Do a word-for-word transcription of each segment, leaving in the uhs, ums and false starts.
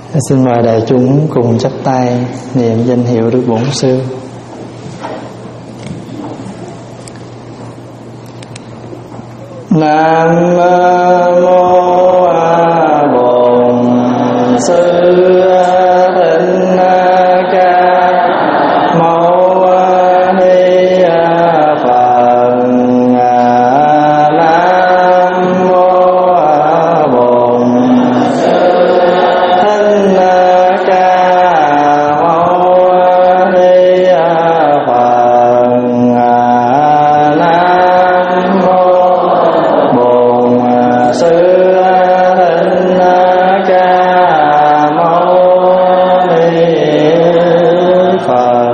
Xin mời đại chúng cùng chắp tay niệm danh hiệu Đức Bổn Sư. Nam mô A Bổn Sư Thích Ca Mâu Ni Phật. Nam mô A Bổn Sư Thích Ca Mâu Ni Phật. Nam mô Bổn Sư Thích Ca Mâu Ni Phật.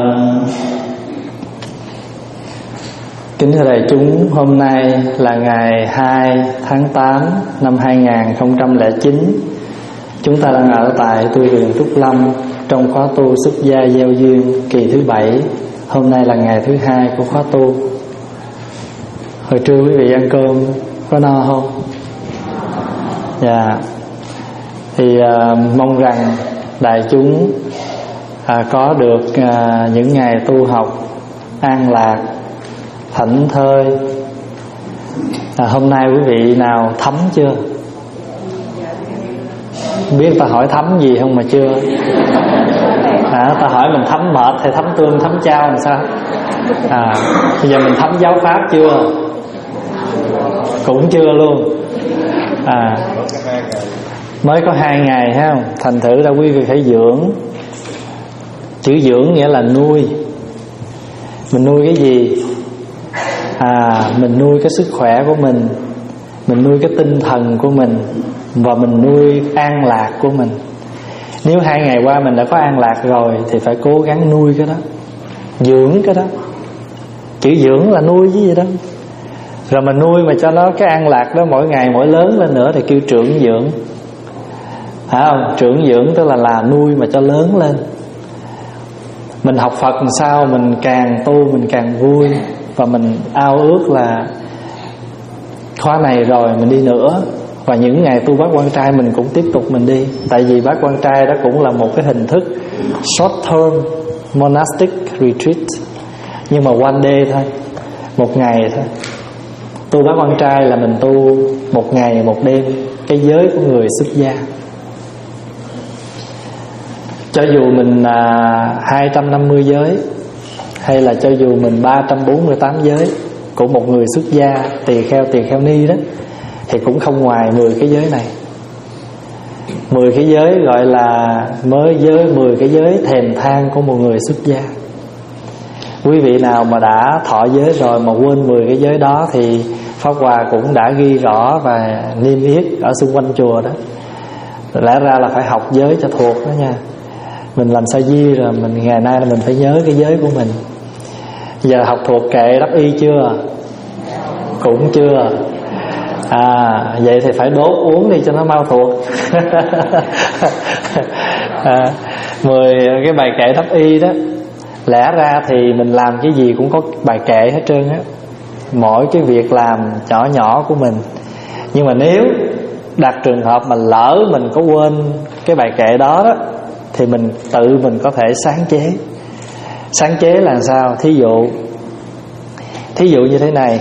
Kính thưa đại chúng, hôm nay là ngày hai tháng tám năm hai nghìn không trăm lẻ chín. Chúng ta đang ở tại tu viện Trúc Lâm trong khóa tu xuất gia gieo duyên kỳ thứ bảy. Hôm nay là ngày thứ hai của khóa tu. Hồi trưa quý vị ăn cơm có no không? Dạ. Thì uh, mong rằng đại chúng uh, có được uh, những ngày tu học an lạc, thảnh thơi. À, hôm nay quý vị nào thấm chưa? Biết ta hỏi thấm gì không mà chưa? À, ta hỏi mình thấm mệt hay thấm tương, thấm chao làm sao? À, bây giờ mình thấm giáo pháp chưa? Cũng chưa luôn. À, mới có hai ngày ha, thành thử ra quý vị phải dưỡng. Chữ dưỡng nghĩa là nuôi. Mình nuôi cái gì? À, mình nuôi cái sức khỏe của mình, mình nuôi cái tinh thần của mình, và mình nuôi an lạc của mình. Nếu hai ngày qua mình đã có an lạc rồi thì phải cố gắng nuôi cái đó, dưỡng cái đó. Chữ dưỡng là nuôi chứ gì đó. Rồi mình nuôi mà cho nó cái an lạc đó mỗi ngày mỗi lớn lên nữa thì kêu trưởng dưỡng. Phải không? Trưởng dưỡng tức là là nuôi mà cho lớn lên. Mình học Phật làm sao mình càng tu mình càng vui, và mình ao ước là khóa này rồi mình đi nữa. Và những ngày tu Bát Quan Trai mình cũng tiếp tục mình đi. Tại vì Bát Quan Trai đó cũng là một cái hình thức short term monastic retreat, nhưng mà one day thôi, một ngày thôi. Tu Bát Quan Trai là mình tu một ngày một đêm, cái giới của người xuất gia. Cho dù mình là hai trăm năm mươi giới, hay là cho dù mình ba trăm bốn mươi tám giới của một người xuất gia, tỳ kheo, tỳ kheo ni đó, thì cũng không ngoài mười cái giới này. Mười cái giới gọi là mới giới, mười cái giới thèm than của một người xuất gia. Quý vị nào mà đã thọ giới rồi mà quên mười cái giới đó thì Pháp Hòa cũng đã ghi rõ và niêm yết ở xung quanh chùa đó. Lẽ ra là phải học giới cho thuộc đó nha. Mình làm sa di rồi mình ngày nay là mình phải nhớ cái giới của mình. Giờ học thuộc kệ đắp y chưa? Cũng chưa. À, vậy thì phải đốt uống đi cho nó mau thuộc. à, mười cái bài kệ đắp y đó, lẽ ra thì mình làm cái gì cũng có bài kệ hết trơn á, mỗi cái việc làm nhỏ nhỏ của mình. Nhưng mà nếu đặt trường hợp mà lỡ mình có quên cái bài kệ đó đó, thì mình tự mình có thể sáng chế. Sáng chế là sao? Thí dụ Thí dụ như thế này: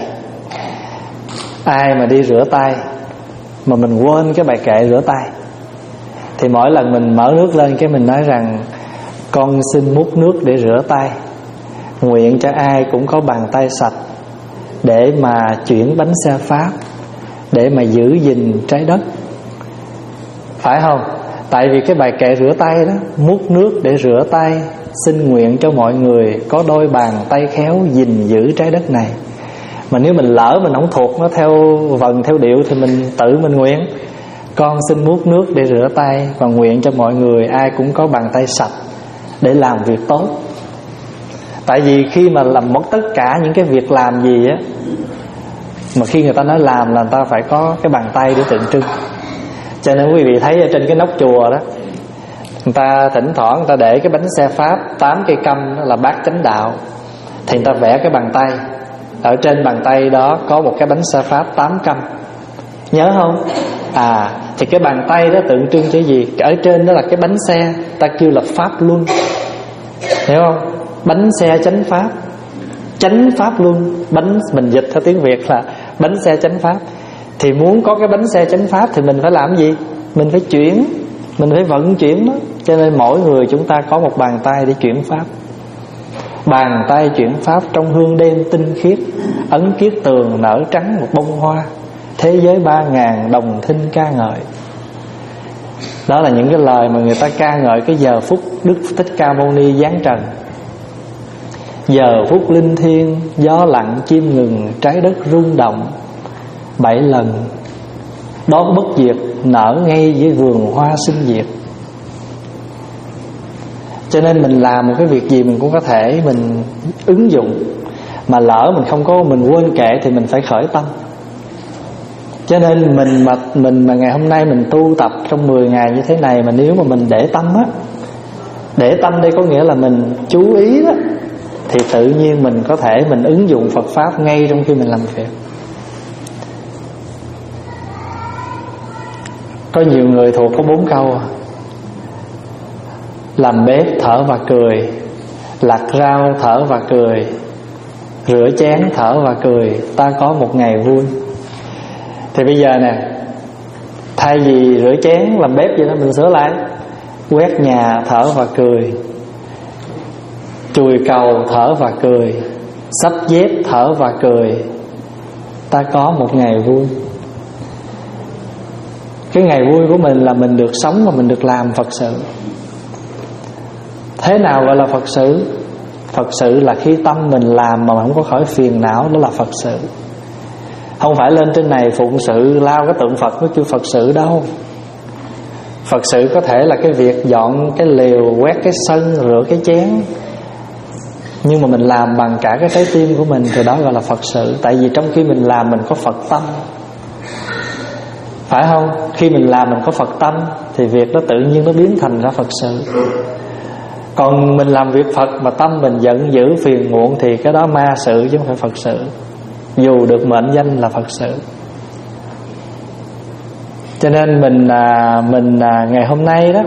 ai mà đi rửa tay mà mình quên cái bài kệ rửa tay, thì mỗi lần mình mở nước lên cái mình nói rằng con xin múc nước để rửa tay, nguyện cho ai cũng có bàn tay sạch để mà chuyển bánh xe Pháp, để mà giữ gìn trái đất. Phải không? Tại vì cái bài kệ rửa tay đó, múc nước để rửa tay, xin nguyện cho mọi người có đôi bàn tay khéo gìn giữ trái đất này. Mà nếu mình lỡ mình không thuộc nó theo vần theo điệu thì mình tự mình nguyện: con xin múc nước để rửa tay và nguyện cho mọi người ai cũng có bàn tay sạch để làm việc tốt. Tại vì khi mà làm mất tất cả những cái việc làm gì á, mà khi người ta nói làm là người ta phải có cái bàn tay để tượng trưng. Cho nên quý vị thấy ở trên cái nóc chùa đó, người ta thỉnh thoảng người ta để cái bánh xe Pháp tám cây câm, đó là bát chánh đạo, thì người ta vẽ cái bàn tay. Ở trên bàn tay đó có một cái bánh xe Pháp tám câm. Nhớ không? À, thì cái bàn tay đó tượng trưng cho gì? Ở trên đó là cái bánh xe, ta kêu là pháp luân, hiểu không? Bánh xe chánh pháp, chánh pháp luân. Bánh mình dịch theo tiếng Việt là bánh xe chánh pháp. Thì muốn có cái bánh xe chánh pháp thì mình phải làm gì? Mình phải chuyển, mình phải vận chuyển nó. Cho nên mỗi người chúng ta có một bàn tay để chuyển pháp. Bàn tay chuyển pháp trong hương đêm tinh khiết, ấn kiết tường nở trắng một bông hoa, thế giới ba ngàn đồng thinh ca ngợi. Đó là những cái lời mà người ta ca ngợi cái giờ phút Đức Thích Ca Mâu Ni giáng trần. Giờ phút linh thiêng, gió lặng chim ngừng, trái đất rung động bảy lần, đón bất diệt nở ngay dưới vườn hoa sinh diệt. Cho nên mình làm một cái việc gì mình cũng có thể mình ứng dụng. Mà lỡ mình không có, mình quên kệ thì mình phải khởi tâm. Cho nên mình mà mình mà ngày hôm nay mình tu tập trong mười ngày như thế này, mà nếu mà mình để tâm á, để tâm đây có nghĩa là mình chú ý đó, thì tự nhiên mình có thể mình ứng dụng Phật pháp ngay trong khi mình làm việc. Có nhiều người thuộc có bốn câu: làm bếp thở và cười, lặt rau thở và cười, rửa chén thở và cười, ta có một ngày vui. Thì bây giờ nè, thay vì rửa chén làm bếp vậy đó, mình sửa lại: quét nhà thở và cười, chùi cầu thở và cười, xách dép thở và cười, ta có một ngày vui. Cái ngày vui của mình là mình được sống và mình được làm Phật sự. Thế nào gọi là Phật sự? Phật sự là khi tâm mình làm mà không có khỏi phiền não, đó là Phật sự. Không phải lên trên này phụng sự lao cái tượng Phật mới kêu Phật sự đâu. Phật sự có thể là cái việc dọn cái lều, quét cái sân, rửa cái chén, nhưng mà mình làm bằng cả cái trái tim của mình thì đó gọi là Phật sự. Tại vì trong khi mình làm mình có Phật tâm, phải không? Khi mình làm mình có Phật tâm thì việc đó tự nhiên nó biến thành ra Phật sự. Còn mình làm việc Phật mà tâm mình giận dữ phiền muộn thì cái đó ma sự chứ không phải Phật sự, dù được mệnh danh là Phật sự. Cho nên mình à, mình à, ngày hôm nay đó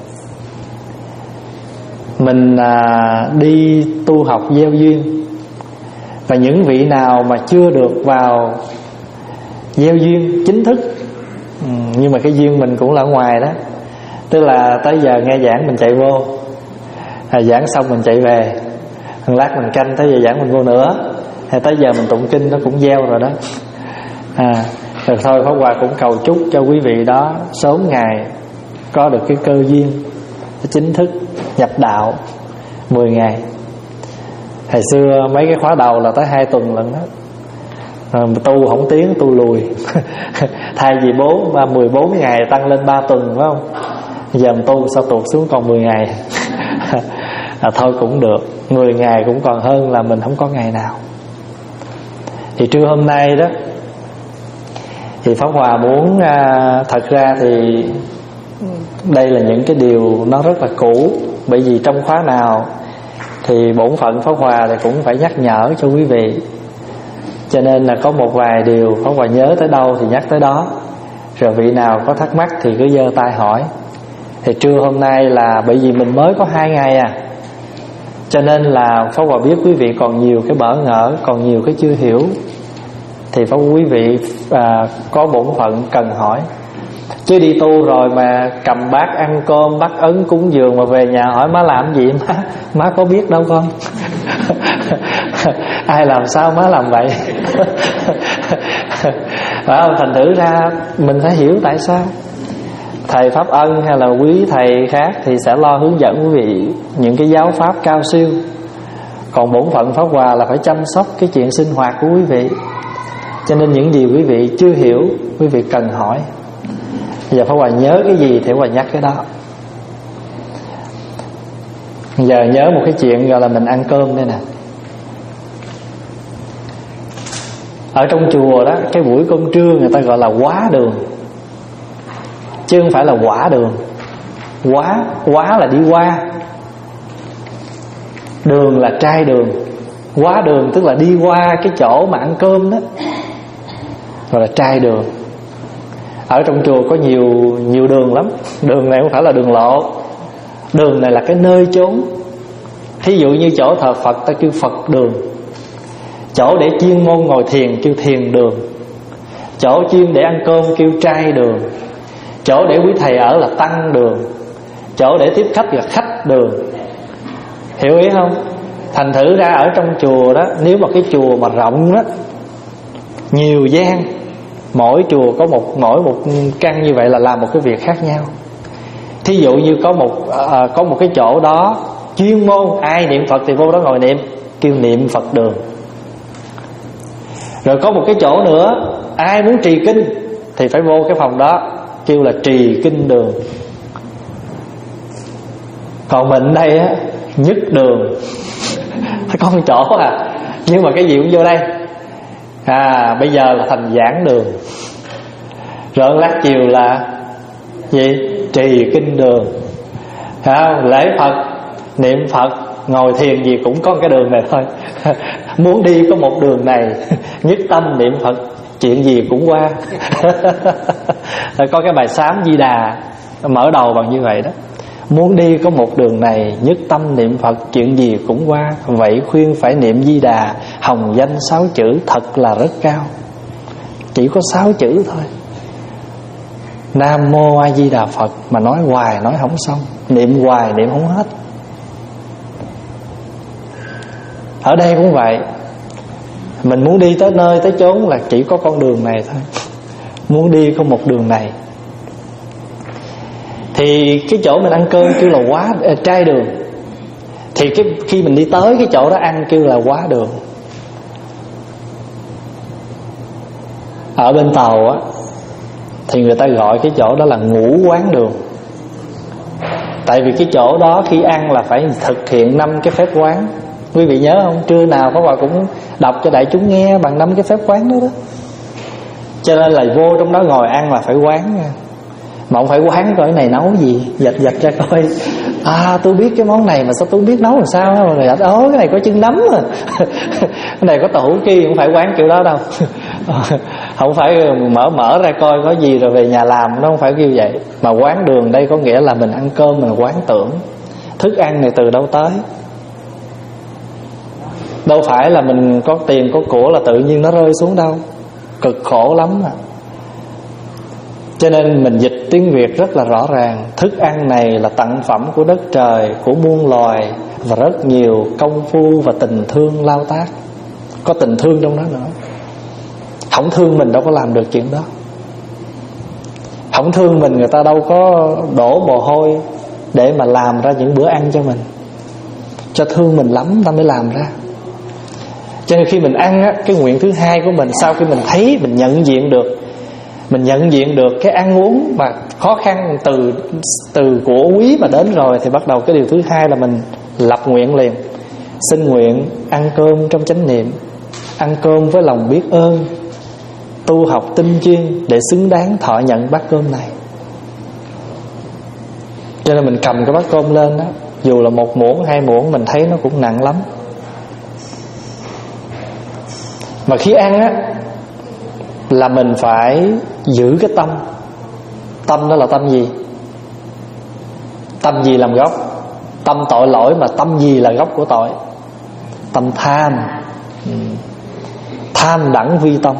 mình à, đi tu học gieo duyên. Và những vị nào mà chưa được vào gieo duyên chính thức, ừ, nhưng mà cái duyên mình cũng là ở ngoài đó, tức là tới giờ nghe giảng mình chạy vô, à, giảng xong mình chạy về, một lát mình canh tới giờ giảng mình vô nữa, hay tới giờ mình tụng kinh nó cũng gieo rồi đó. À, rồi thôi Pháp Hòa cũng cầu chúc cho quý vị đó sớm ngày có được cái cơ duyên chính thức nhập đạo mười ngày. Hồi xưa mấy cái khóa đầu là tới hai tuần lận đó, rồi tu không tiến, tu lùi. Thay vì bốn ba mười bốn ngày tăng lên ba tuần, phải không? Giờ mình tu sao tụt xuống còn mười ngày. À, thôi cũng được, mười ngày cũng còn hơn là mình không có ngày nào. Thì trưa hôm nay đó thì Pháp Hòa muốn à, thật ra thì đây là những cái điều nó rất là cũ, bởi vì trong khóa nào thì bổn phận Pháp Hòa thì cũng phải nhắc nhở cho quý vị. Cho nên là có một vài điều Pháp Hòa nhớ tới đâu thì nhắc tới đó, rồi vị nào có thắc mắc thì cứ giơ tay hỏi. Thì trưa hôm nay là bởi vì mình mới có hai ngày à, cho nên là Pháp Hòa biết quý vị còn nhiều cái bỡ ngỡ, còn nhiều cái chưa hiểu, thì Pháp quý vị à, có bổn phận cần hỏi. Chứ đi tu rồi mà cầm bát ăn cơm, bắt ấn cúng dường mà về nhà hỏi má làm gì, má má có biết đâu con. Ai làm sao má làm vậy. Phải không? Thành thử ra mình phải hiểu tại sao. Thầy Pháp Ân hay là quý thầy khác thì sẽ lo hướng dẫn quý vị những cái giáo pháp cao siêu. Còn bổn phận Pháp Hòa là phải chăm sóc cái chuyện sinh hoạt của quý vị. Cho nên những điều quý vị chưa hiểu, quý vị cần hỏi. Bây giờ Pháp Hòa nhớ cái gì thì Pháp Hòa nhắc cái đó. Bây giờ nhớ một cái chuyện gọi là mình ăn cơm đây nè. Ở trong chùa đó, cái buổi cơm trưa người ta gọi là quá đường, chứ không phải là quả đường. Quá, quá là đi qua, đường là trai đường. Quá đường tức là đi qua cái chỗ mà ăn cơm đó, gọi là trai đường. Ở trong chùa có nhiều nhiều đường lắm. Đường này không phải là đường lộ, đường này là cái nơi chốn. Thí dụ như chỗ thờ Phật ta kêu Phật đường, chỗ để chuyên môn ngồi thiền kêu thiền đường, chỗ chuyên để ăn cơm kêu trai đường, chỗ để quý thầy ở là tăng đường, chỗ để tiếp khách là khách đường. Hiểu ý không? Thành thử ra ở trong chùa đó, nếu mà cái chùa mà rộng đó, nhiều gian, mỗi chùa có một mỗi một căn như vậy là làm một cái việc khác nhau. Thí dụ như có một à, có một cái chỗ đó chuyên môn ai niệm Phật thì vô đó ngồi niệm, kêu niệm Phật đường. Rồi có một cái chỗ nữa ai muốn trì kinh thì phải vô cái phòng đó, kêu là trì kinh đường. Còn mình đây á, nhất đường có một chỗ à, nhưng mà cái gì cũng vô đây. À bây giờ là thành giảng đường, rồi lát chiều là gì? Trì kinh đường. À, lễ Phật, niệm Phật, ngồi thiền gì cũng có cái đường này thôi. Muốn đi có một đường này, nhất tâm niệm Phật, chuyện gì cũng qua. Có cái bài sám Di Đà mở đầu bằng như vậy đó. Muốn đi có một đường này, nhất tâm niệm Phật, chuyện gì cũng qua. Vậy khuyên phải niệm Di Đà, hồng danh sáu chữ thật là rất cao. Chỉ có sáu chữ thôi, Nam Mô A Di Đà Phật, mà nói hoài nói không xong, niệm hoài niệm không hết. Ở đây cũng vậy, mình muốn đi tới nơi tới chốn là chỉ có con đường này thôi. Muốn đi có một đường này. Thì cái chỗ mình ăn cơm kêu là quá uh, trai đường. Thì cái khi mình đi tới cái chỗ đó ăn kêu là quá đường. Ở bên Tàu á thì người ta gọi cái chỗ đó là ngũ quán đường. Tại vì cái chỗ đó khi ăn là phải thực hiện năm cái phép quán. Quý vị nhớ không? Trưa nào Pháp Hòa cũng đọc cho đại chúng nghe bằng năm cái phép quán đó đó. Cho nên là vô trong đó ngồi ăn là phải quán nha. Mà không phải quán coi cái này nấu gì, dạch dạch ra coi. À tôi biết cái món này mà sao tôi biết nấu làm sao đó. Rồi ố cái này có chân nấm à. Cái này có tàu hũ kia, không phải quán kiểu đó đâu. Không phải mở mở ra coi có gì rồi về nhà làm, nó không phải kêu vậy. Mà quán đường đây có nghĩa là mình ăn cơm mình quán tưởng thức ăn này từ đâu tới. Đâu phải là mình có tiền có của là tự nhiên nó rơi xuống đâu. Cực khổ lắm à. Cho nên mình dịch tiếng Việt rất là rõ ràng. Thức ăn này là tặng phẩm của đất trời, của muôn loài, và rất nhiều công phu và tình thương lao tác. Có tình thương trong đó nữa. Không thương mình đâu có làm được chuyện đó. Không thương mình người ta đâu có đổ mồ hôi để mà làm ra những bữa ăn cho mình. Cho thương mình lắm ta mới làm ra. Cho nên khi mình ăn á, cái nguyện thứ hai của mình, sau khi mình thấy, mình nhận diện được, mình nhận diện được cái ăn uống mà khó khăn từ từ của quý mà đến rồi, thì bắt đầu cái điều thứ hai là mình lập nguyện liền. Xin nguyện ăn cơm trong chánh niệm, ăn cơm với lòng biết ơn, tu học tinh chuyên để xứng đáng thọ nhận bát cơm này. Cho nên mình cầm cái bát cơm lên đó, dù là một muỗng hai muỗng mình thấy nó cũng nặng lắm. Mà khi ăn á là mình phải giữ cái tâm. Tâm đó là tâm gì? Tâm gì làm gốc? Tâm tội lỗi, mà tâm gì là gốc của tội? Tâm tham. Tham đẳng vi tâm.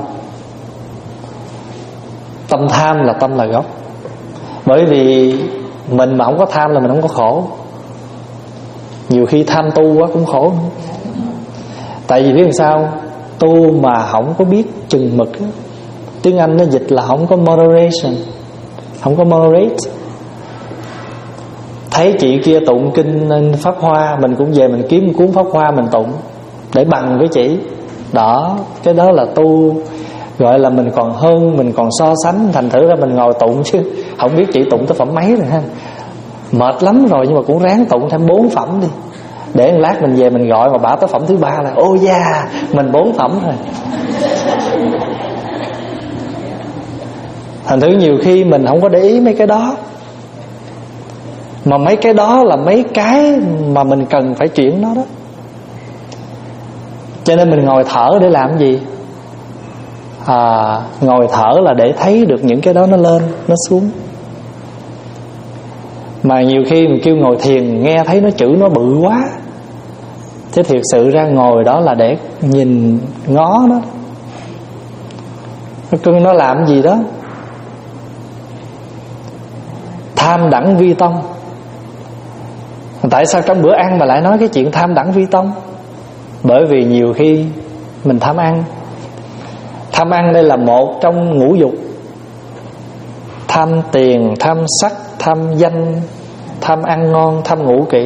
Tâm tham là tâm là gốc. Bởi vì mình mà không có tham là mình không có khổ. Nhiều khi tham tu quá cũng khổ. Tại vì biết làm sao? Tu mà không có biết chừng mực. Tiếng Anh nó dịch là không có moderation, không có moderate. Thấy chị kia tụng kinh Pháp Hoa, mình cũng về mình kiếm một cuốn Pháp Hoa mình tụng để bằng với chị. Đó, cái đó là tu. Gọi là mình còn hơn, mình còn so sánh. Thành thử ra mình ngồi tụng chứ không biết chị tụng tới phẩm mấy rồi ha. Mệt lắm rồi nhưng mà cũng ráng tụng thêm bốn phẩm đi, để một lát mình về mình gọi mà bả tới phẩm thứ ba là ô da yeah, mình bốn phẩm rồi. Thành thử nhiều khi mình không có để ý mấy cái đó. Mà mấy cái đó là mấy cái mà mình cần phải chuyển nó đó. Cho nên mình ngồi thở để làm gì? à, ngồi thở là để thấy được những cái đó nó lên, nó xuống. Mà nhiều khi mình kêu ngồi thiền nghe thấy nó chữ nó bự quá, chứ thiệt sự ra ngồi đó là để nhìn ngó nó, nó nó làm gì đó. Tham đẳng vi tông. Tại sao trong bữa ăn mà lại nói cái chuyện tham đẳng vi tông? Bởi vì nhiều khi mình tham ăn. Tham ăn đây là một trong ngũ dục. Tham tiền, tham sắc, tham danh, tham ăn ngon, tham ngủ kỹ.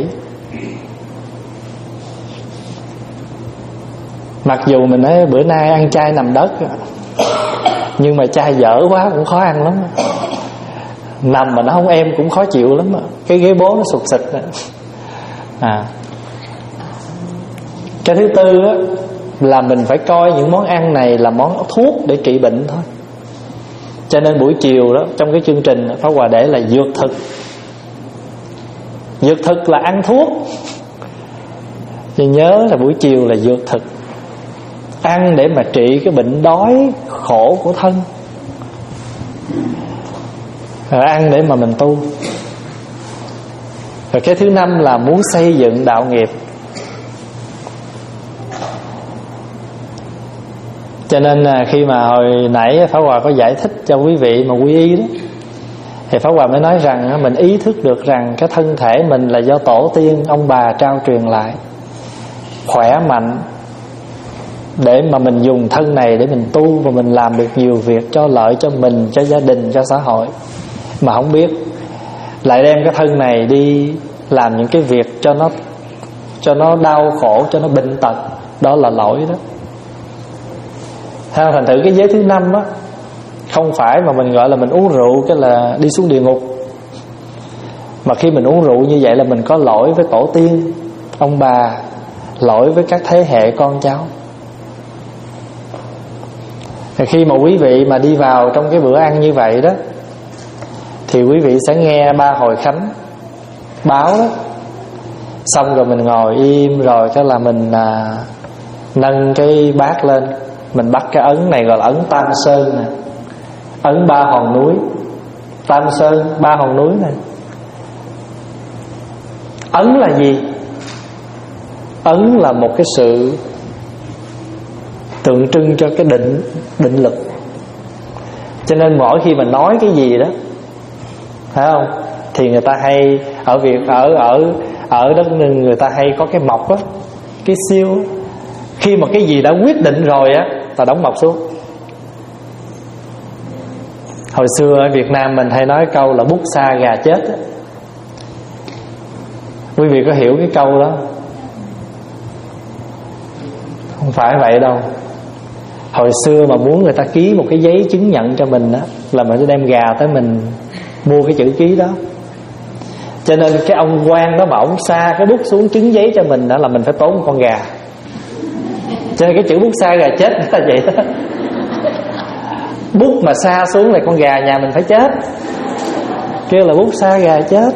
Mặc dù mình nói bữa nay ăn chay nằm đất, nhưng mà chay dở quá cũng khó ăn lắm. Nằm mà nó không êm cũng khó chịu lắm. Cái ghế bố nó sụt xịt. À. Cái thứ tư á, là mình phải coi những món ăn này là món thuốc để trị bệnh thôi. Cho nên buổi chiều đó, trong cái chương trình Pháp Hòa để là dược thực. Dược thực là ăn thuốc. Thì nhớ là buổi chiều là dược thực. Ăn để mà trị cái bệnh đói khổ của thân, rồi ăn để mà mình tu. Rồi cái thứ năm là muốn xây dựng đạo nghiệp. Cho nên là khi mà hồi nãy Pháp Hòa có giải thích cho quý vị mà quy y đó, thì Pháp Hòa mới nói rằng mình ý thức được rằng cái thân thể mình là do tổ tiên ông bà trao truyền lại, khỏe mạnh, để mà mình dùng thân này để mình tu và mình làm được nhiều việc cho lợi cho mình, cho gia đình, cho xã hội, mà không biết lại đem cái thân này đi làm những cái việc cho nó cho nó đau khổ, cho nó bệnh tật. Đó là lỗi đó. Thành thử cái giới thứ năm á, không phải mà mình gọi là mình uống rượu cái là đi xuống địa ngục, mà khi mình uống rượu như vậy là mình có lỗi với tổ tiên ông bà, lỗi với các thế hệ con cháu. Thì khi mà quý vị mà đi vào trong cái bữa ăn như vậy đó, thì quý vị sẽ nghe ba hồi khánh báo đó. Xong rồi mình ngồi im, rồi cái là mình à, nâng cái bát lên, mình bắt cái ấn này gọi là ấn Tam Sơn nè, ấn ba hòn núi. Tam Sơn, ba hòn núi này. Ấn là gì? Ấn là một cái sự tượng trưng cho cái định định lực. Cho nên mỗi khi mình nói cái gì đó, phải không, thì người ta hay ở việc ở ở ở đất nước người ta hay có cái mộc á, cái siêu á. Khi mà cái gì đã quyết định rồi á, ta đóng mộc xuống. Hồi xưa ở Việt Nam mình hay nói câu là bút sa gà chết á. Quý vị có hiểu cái câu đó? Không phải vậy đâu. Hồi xưa mà muốn người ta ký một cái giấy chứng nhận cho mình á, là mình sẽ đem gà tới mình mua cái chữ ký đó. Cho nên cái ông quan đó mà ông sa cái bút xuống chứng giấy cho mình đó, là mình phải tốn một con gà. Cho nên cái chữ bút sa gà chết là vậy đó. Bút mà sa xuống là con gà nhà mình phải chết, kêu là bút sa gà chết.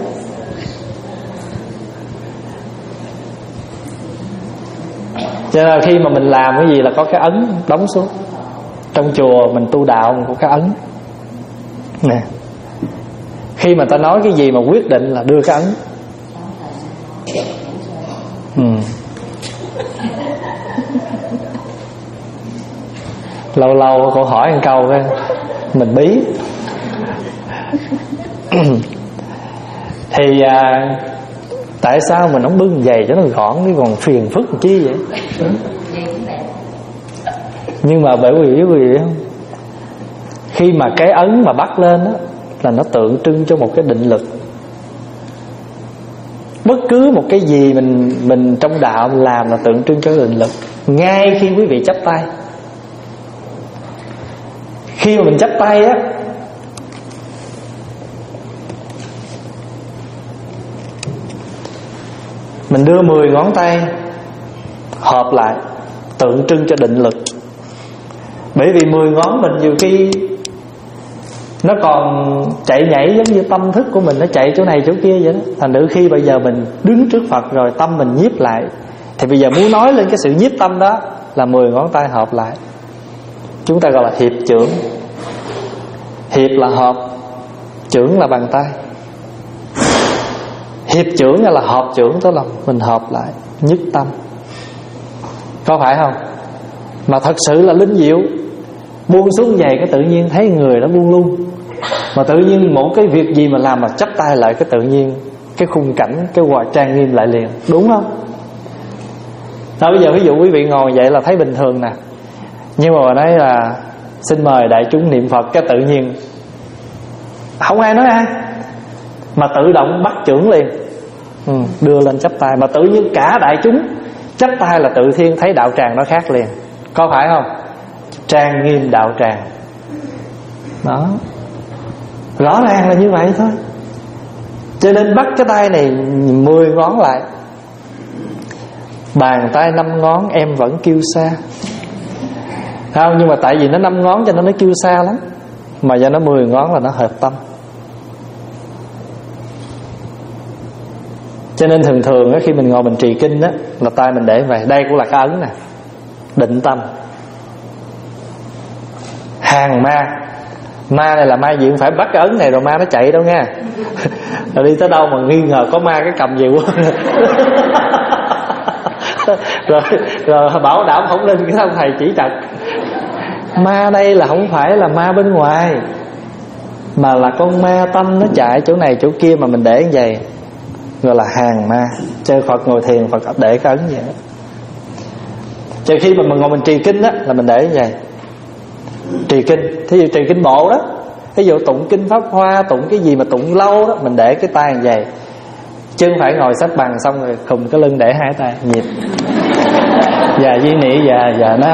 Cho nên khi mà mình làm cái gì là có cái ấn đóng xuống. Trong chùa mình tu đạo mình có cái ấn nè. Khi mà ta nói cái gì mà quyết định là đưa cái ấn. ừ. Lâu lâu cô hỏi một câu cái mình bí. Thì à, tại sao mình không bưng giày cho nó gọn, cái còn phiền phức chi vậy? Nhưng mà bởi vì quý vị không, khi mà cái ấn mà bắt lên đó, là nó tượng trưng cho một cái định lực. Bất cứ một cái gì mình mình trong đạo mình làm là tượng trưng cho định lực. Ngay khi quý vị chắp tay, khi mà mình chắp tay á, mình đưa mười ngón tay hợp lại, tượng trưng cho định lực. Bởi vì mười ngón mình nhiều khi nó còn chạy nhảy giống như tâm thức của mình, nó chạy chỗ này chỗ kia vậy đó. Thành thử khi bây giờ mình đứng trước Phật rồi tâm mình nhiếp lại, thì bây giờ muốn nói lên cái sự nhiếp tâm đó là mười ngón tay hợp lại. chúng ta gọi là hiệp chưởng. Hiệp là hợp, chưởng là bàn tay. Hiệp chưởng là hợp chưởng, tức là mình hợp lại, nhất tâm. Có phải không? Mà thật sự là linh diệu. Buông xuống giày cái tự nhiên thấy người nó buông luôn. Mà tự nhiên một cái việc gì mà làm mà chắp tay lại, cái tự nhiên cái khung cảnh, cái hòa trang nghiêm lại liền. Đúng không? Đó, bây giờ ví dụ quý vị ngồi vậy là thấy bình thường nè, nhưng mà nói là xin mời đại chúng niệm Phật, cái tự nhiên không ai nói ai, mà tự động bắt chưởng liền. ừ, Đưa lên chắp tay, mà tự nhiên cả đại chúng chắp tay là tự thiên thấy đạo tràng nó khác liền. Có phải không? Trang nghiêm đạo tràng. Đó, rõ ràng là như vậy thôi. Cho nên bắt cái tay này mười ngón lại, bàn tay năm ngón em vẫn kêu xa. Không, nhưng mà tại vì nó năm ngón cho nên nó kêu xa lắm, mà do nó mười ngón là nó hợp tâm. Cho nên thường thường khi mình ngồi mình trì kinh á, là tay mình để vậy. Đây cũng là cái ấn nè, định tâm. Hàng ma, ma này là ma gì, không phải bắt cái ấn này rồi ma nó chạy đâu nha. Rồi đi tới đâu mà nghi ngờ có ma cái cầm gì quá rồi, rồi bảo đảm không lên cái ông thầy chỉ trật. Ma đây là không phải là ma bên ngoài, mà là con ma tâm nó chạy chỗ này chỗ kia mà mình để như vậy, gọi là hàng ma. Chơi Phật ngồi thiền, Phật để cái ấn vậy. Cho khi mà mình ngồi mình trì kinh á, là mình để như vậy. Trì kinh, thí dụ trì kinh bộ đó, thí dụ tụng kinh Pháp Hoa, tụng cái gì mà tụng lâu đó, mình để cái tay như vậy. Chứ không phải ngồi xếp bằng xong rồi khùng cái lưng để hai tay nhịp già di nị già già na.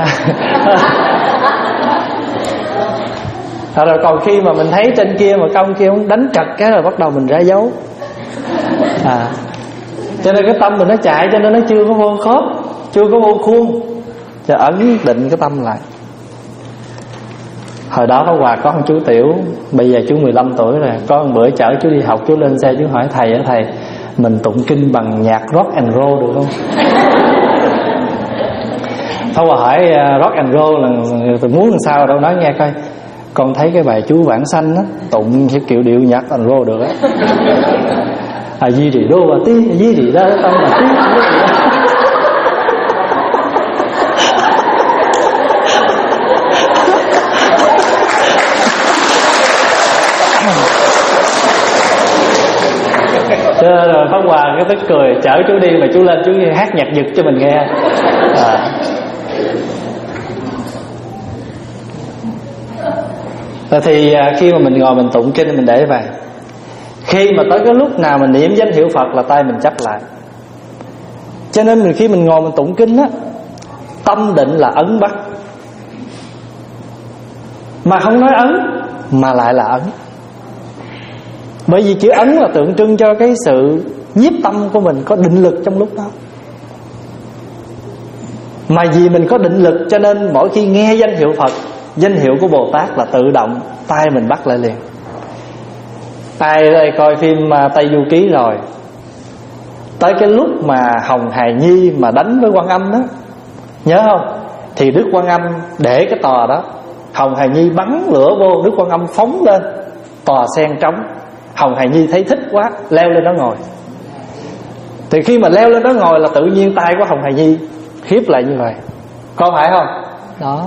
Rồi còn khi mà mình thấy trên kia mà công kia muốn đánh trật cái rồi bắt đầu mình ra dấu. À, cho nên cái tâm mình nó chạy, cho nên nó chưa có vô khớp, chưa có vô khuôn, cho ấn định cái tâm lại. Hồi đó có quà có một chú Tiểu, bây giờ chú mười lăm tuổi rồi. Có một bữa chở chú đi học, chú lên xe chú hỏi thầy á, thầy mình tụng kinh bằng nhạc rock and roll được không? Thôi mà hỏi rock and roll là tôi muốn làm sao đâu, nói nghe coi. Con thấy cái bài chú Vãng Sanh á, tụng cái kiểu điệu nhạc and roll được á. À di rì đô bà tí, di rì ra tâm bà tí. Rồi Pháp Hòa cái tức cười, chở chú đi mà chú lên chú hát nhạc Nhật cho mình nghe. À. Rồi thì khi mà mình ngồi mình tụng kinh mình để vậy. Khi mà tới cái lúc nào mình niệm danh hiệu Phật là tay mình chắp lại. Cho nên mình khi mình ngồi mình tụng kinh á, tâm định là ấn bắt, mà không nói ấn mà lại là ấn. Bởi vì chữ ấn là tượng trưng cho cái sự nhiếp tâm của mình có định lực trong lúc đó. Mà vì mình có định lực cho nên mỗi khi nghe danh hiệu Phật, danh hiệu của Bồ Tát là tự động tay mình bắt lại liền. Ai đây coi phim Tây Du Ký rồi, tới cái lúc mà Hồng Hài Nhi mà đánh với Quan Âm đó, nhớ không? Thì Đức Quan Âm để cái tòa đó, Hồng Hài Nhi bắn lửa vô, Đức Quan Âm phóng lên, tòa sen trống. Hồng Hài Nhi thấy thích quá, leo lên đó ngồi. Thì khi mà leo lên đó ngồi là tự nhiên tay của Hồng Hài Nhi khiếp lại như vậy. Có phải không? Đó.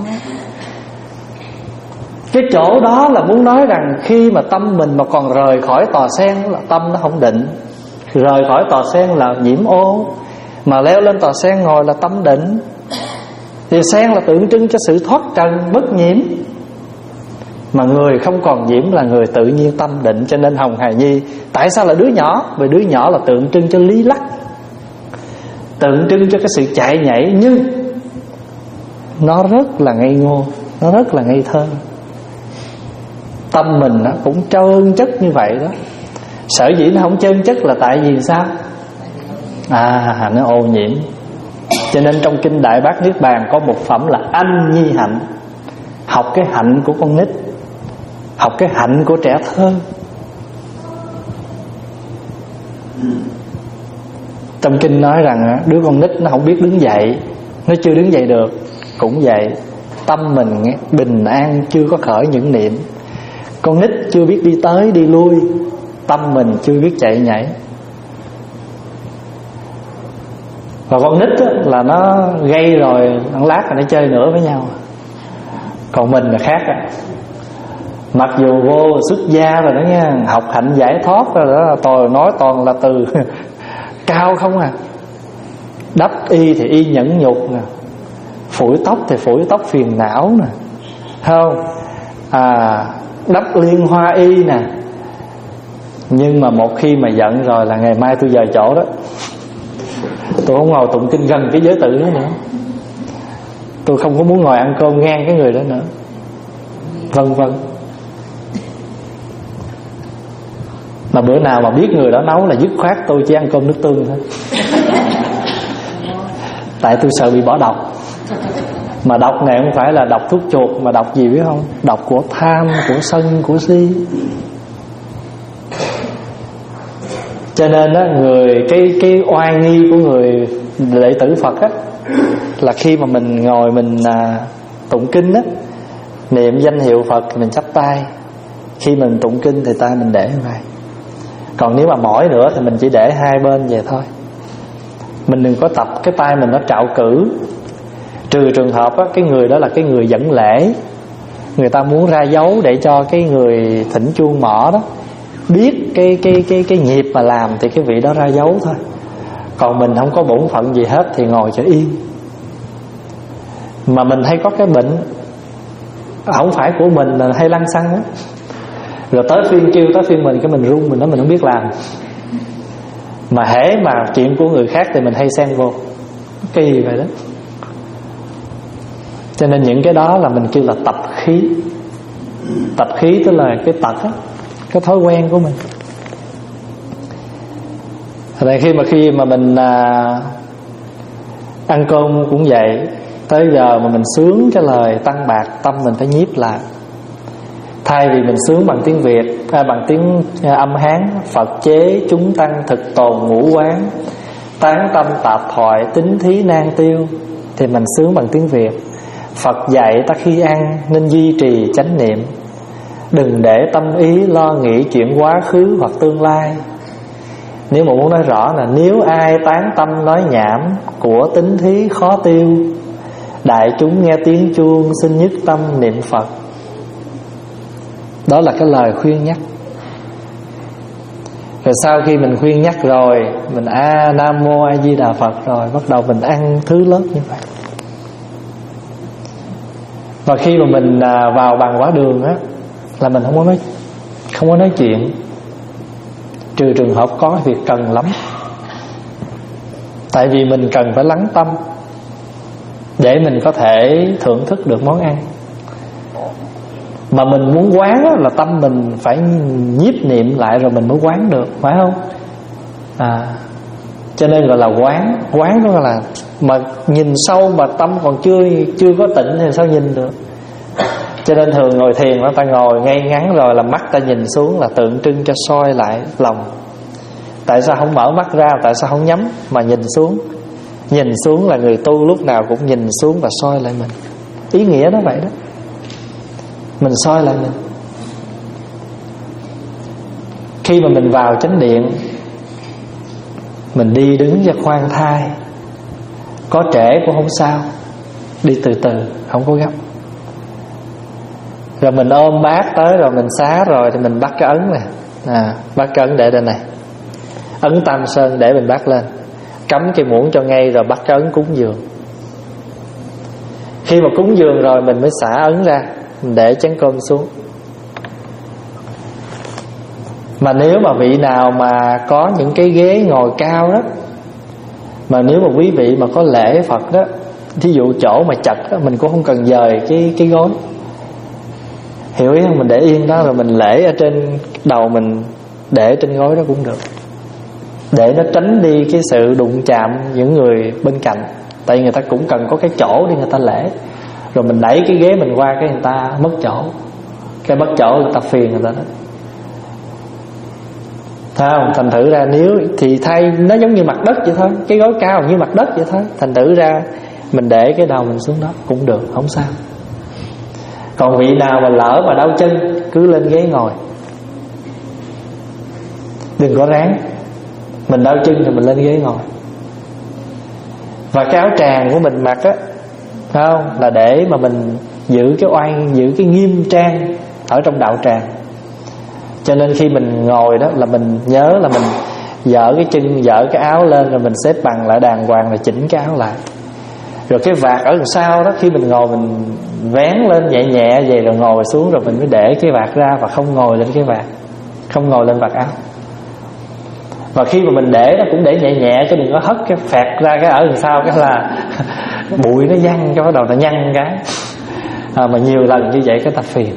Cái chỗ đó là muốn nói rằng khi mà tâm mình mà còn rời khỏi tòa sen là tâm nó không định. Rời khỏi tòa sen là nhiễm ô, mà leo lên tòa sen ngồi là tâm định. Thì sen là tượng trưng cho sự thoát trần bất nhiễm, mà người không còn nhiễm là người tự nhiên tâm định. Cho nên Hồng Hài Nhi tại sao là đứa nhỏ? Vì đứa nhỏ là tượng trưng cho lý lắc, tượng trưng cho cái sự chạy nhảy, nhưng nó rất là ngây ngô, nó rất là ngây thơ. Tâm mình nó cũng trơn chất như vậy đó. Sở dĩ nó không trơn chất là tại vì sao? À, nó ô nhiễm. Cho nên trong kinh Đại Bát Niết Bàn có một phẩm là anh nhi hạnh. Học cái hạnh của con nít, học cái hạnh của trẻ thơ. Trong kinh nói rằng đứa con nít nó không biết đứng dậy, nó chưa đứng dậy được cũng vậy. tâm mình bình an, chưa có khởi những niệm. Con nít chưa biết đi tới đi lui, tâm mình chưa biết chạy nhảy. Và con nít á, là nó gây rồi ăn lát là nó chơi nữa với nhau. Còn mình là khác á. Mặc dù vô xuất gia rồi đó nha, học hạnh giải thoát rồi đó, là toàn nói toàn là từ cao không à. Đắp y thì y nhẫn nhục nè, phủi tóc thì phủi tóc phiền não nè, không à, đắp liên hoa y nè. Nhưng mà một khi mà giận rồi là ngày mai tôi dời chỗ đó, tôi không ngồi tụng kinh gần cái giới tử nữa, nữa. Tôi không có muốn ngồi ăn cơm ngang cái người đó nữa, vân vân. Mà bữa nào mà biết người đó nấu là dứt khoát tôi chỉ ăn cơm nước tương thôi. Tại tôi sợ bị bỏ độc. Mà độc này không phải là độc thuốc chuột, mà độc gì biết không? Độc của tham, của sân, của si. Cho nên đó, người cái cái oai nghi của người đệ tử Phật á, là khi mà mình ngồi mình à, tụng kinh á, niệm danh hiệu Phật thì mình chắp tay. Khi mình tụng kinh thì tay mình để như vậy. Còn nếu mà mỏi nữa thì mình chỉ để hai bên vậy thôi. Mình đừng có tập cái tay mình nó trạo cử. Trừ trường hợp á, cái người đó là cái người dẫn lễ, người ta muốn ra dấu để cho cái người thỉnh chuông mỏ đó biết cái cái cái cái nhịp mà làm thì cái vị đó ra dấu thôi. Còn mình không có bổn phận gì hết thì ngồi cho yên. Mà mình hay có cái bệnh không phải của mình là hay lăng xăng á, rồi tới phiên kêu tới phiên mình cái mình run, mình nói mình không biết làm. Mà hễ mà chuyện của người khác thì mình hay xen vô, kỳ vậy đó. Cho nên những cái đó là mình kêu là tập khí. Tập khí tức là cái tật á, cái thói quen của mình. Tại khi mà khi mà mình à, ăn cơm cũng vậy, tới giờ mà mình sướng cái lời tăng bạc, tâm mình phải nhiếp lại. Thay vì mình sướng bằng tiếng Việt, à, bằng tiếng âm Hán, Phật chế chúng tăng thực tồn ngũ quán, tán tâm tạp thoại tính thí nan tiêu, thì mình sướng bằng tiếng Việt. Phật dạy ta khi ăn nên duy trì chánh niệm, đừng để tâm ý lo nghĩ chuyện quá khứ hoặc tương lai. Nếu mà muốn nói rõ là nếu ai tán tâm nói nhảm, của tính thí khó tiêu, đại chúng nghe tiếng chuông xin nhất tâm niệm Phật. Đó là cái lời khuyên nhắc. Rồi sau khi mình khuyên nhắc rồi, mình a Nam Mô A Di Đà Phật rồi, bắt đầu mình ăn thứ lớp như vậy. Và khi mà mình vào bằng quả đường á, là mình không có nói không có nói chuyện, trừ trường hợp có việc cần lắm. Tại vì mình cần phải lắng tâm để mình có thể thưởng thức được món ăn. Mà mình muốn quán là tâm mình phải nhiếp niệm lại rồi mình mới quán được, phải không? À, cho nên gọi là quán. Quán đó là mà nhìn sâu mà tâm còn chưa chưa có tịnh thì sao nhìn được. Cho nên thường ngồi thiền người ta ngồi ngay ngắn rồi là mắt ta nhìn xuống là tượng trưng cho soi lại lòng. Tại sao không mở mắt ra, tại sao không nhắm mà nhìn xuống? Nhìn xuống là người tu lúc nào cũng nhìn xuống và soi lại mình. Ý nghĩa nó vậy đó. Mình soi lại mình. Khi mà mình vào chánh điện, mình đi đứng cho khoan thai. Có trễ cũng không sao, đi từ từ, không có gấp. Rồi mình ôm bát tới rồi mình xá rồi thì mình bắt cái ấn này, à, bắt cái ấn để đây này, ấn Tam Sơn để mình bắt lên, cắm cái muỗng cho ngay rồi bắt cái ấn cúng dường. Khi mà cúng dường rồi mình mới xả ấn ra, mình để chén cơm xuống. Mà nếu mà vị nào mà có những cái ghế ngồi cao đó, mà nếu mà quý vị mà có lễ Phật đó, thí dụ chỗ mà chật đó, mình cũng không cần dời cái cái gối, hiểu ý không? Mình để yên đó rồi mình lễ ở trên đầu mình, để trên gối đó cũng được, để nó tránh đi cái sự đụng chạm những người bên cạnh. Tại vì người ta cũng cần có cái chỗ để người ta lễ. Rồi mình đẩy cái ghế mình qua cái người ta mất chỗ, cái mất chỗ người ta phiền người ta đó. Thấy không? Thành thử ra nếu thì thay nó giống như mặt đất vậy thôi, cái gối cao như mặt đất vậy thôi. Thành thử ra mình để cái đầu mình xuống đó cũng được, không sao. Còn vị nào mà lỡ mà đau chân, cứ lên ghế ngồi, đừng có ráng. Mình đau chân thì mình lên ghế ngồi. Và cái áo tràng của mình mặc á, phải không, là để mà mình giữ cái oai, giữ cái nghiêm trang ở trong đạo tràng. Cho nên khi mình ngồi đó là mình nhớ là mình dỡ cái chân, dỡ cái áo lên, rồi mình xếp bằng lại đàng hoàng, rồi chỉnh cái áo lại. Rồi cái vạt ở đằng sau đó, khi mình ngồi mình vén lên nhẹ nhẹ vậy, rồi ngồi xuống, rồi mình mới để cái vạt ra và không ngồi lên cái vạt, không ngồi lên vạt áo. Và khi mà mình để nó cũng để nhẹ nhẹ, chứ đừng có hất cái phẹt ra cái ở đằng sau, cái là bụi nó văng, cái bắt đầu nó nhăn cái à, mà nhiều lần như vậy cái tập phiền.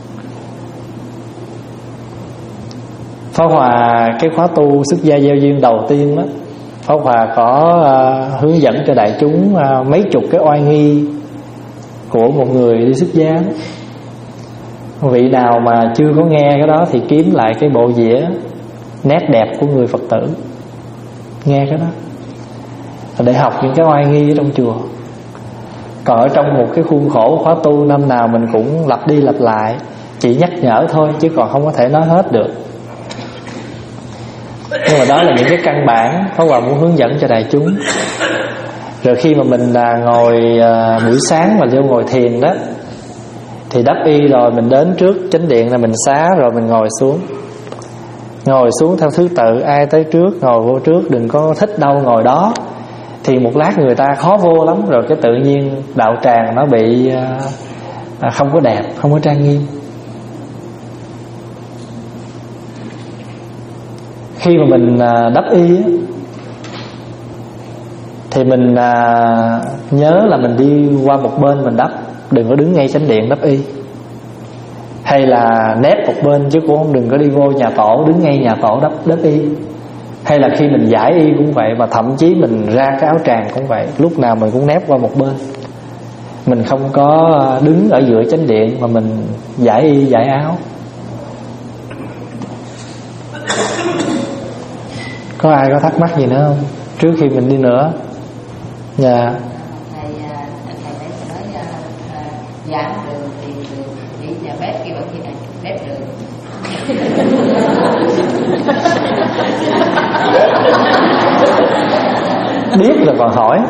Pháp Hòa cái khóa tu xuất gia gieo duyên đầu tiên đó, Pháp Hòa có uh, hướng dẫn cho đại chúng uh, mấy chục cái oai nghi của một người đi xuất gia. Vị nào mà chưa có nghe cái đó thì kiếm lại cái bộ dĩa nét đẹp của người Phật tử, nghe cái đó để học những cái oai nghi ở trong chùa. Còn ở trong một cái khuôn khổ khóa tu, năm nào mình cũng lặp đi lặp lại, chỉ nhắc nhở thôi chứ còn không có thể nói hết được. Nhưng mà đó là những cái căn bản Pháp Hòa muốn hướng dẫn cho đại chúng. Rồi khi mà mình à, ngồi à, buổi sáng mà vô ngồi thiền đó, thì đắp y rồi mình đến trước chánh điện là mình xá, rồi mình ngồi xuống. Ngồi xuống theo thứ tự, ai tới trước ngồi vô trước, đừng có thích đâu ngồi đó. Thì một lát người ta khó vô lắm, rồi cái tự nhiên đạo tràng nó bị à, không có đẹp, không có trang nghiêm. Khi mà mình à, đắp y á, thì mình à, nhớ là mình đi qua một bên mình đắp, đừng có đứng ngay chánh điện đắp y. Hay là nép một bên, chứ cũng không đừng có đi vô nhà tổ, đứng ngay nhà tổ đắp, đắp y. Hay là khi mình giải y cũng vậy, mà thậm chí mình ra cái áo tràng cũng vậy, lúc nào mình cũng nép qua một bên. Mình không có đứng ở giữa chánh điện mà mình giải y, giải áo. Có ai có thắc mắc gì nữa không trước khi mình đi nữa? Dạ. Thầy thầy nói giảm đường thì đi nhà bếp kia, bữa khi này bếp đường. Biết là còn hỏi.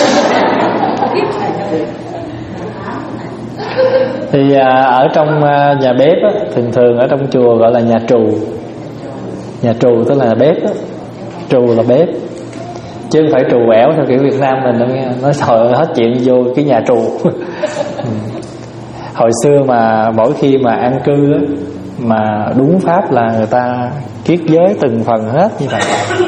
Thì à, ở trong à, nhà bếp á, thường thường ở trong chùa gọi là nhà trù. Nhà trù tức là bếp á. Trù là bếp, chứ không phải trù ẻo theo kiểu Việt Nam mình đâu nghe. Nói thôi hết chuyện vô cái nhà trù. Hồi xưa mà mỗi khi mà an cư á, mà đúng pháp là người ta kiết giới từng phần hết như vậy.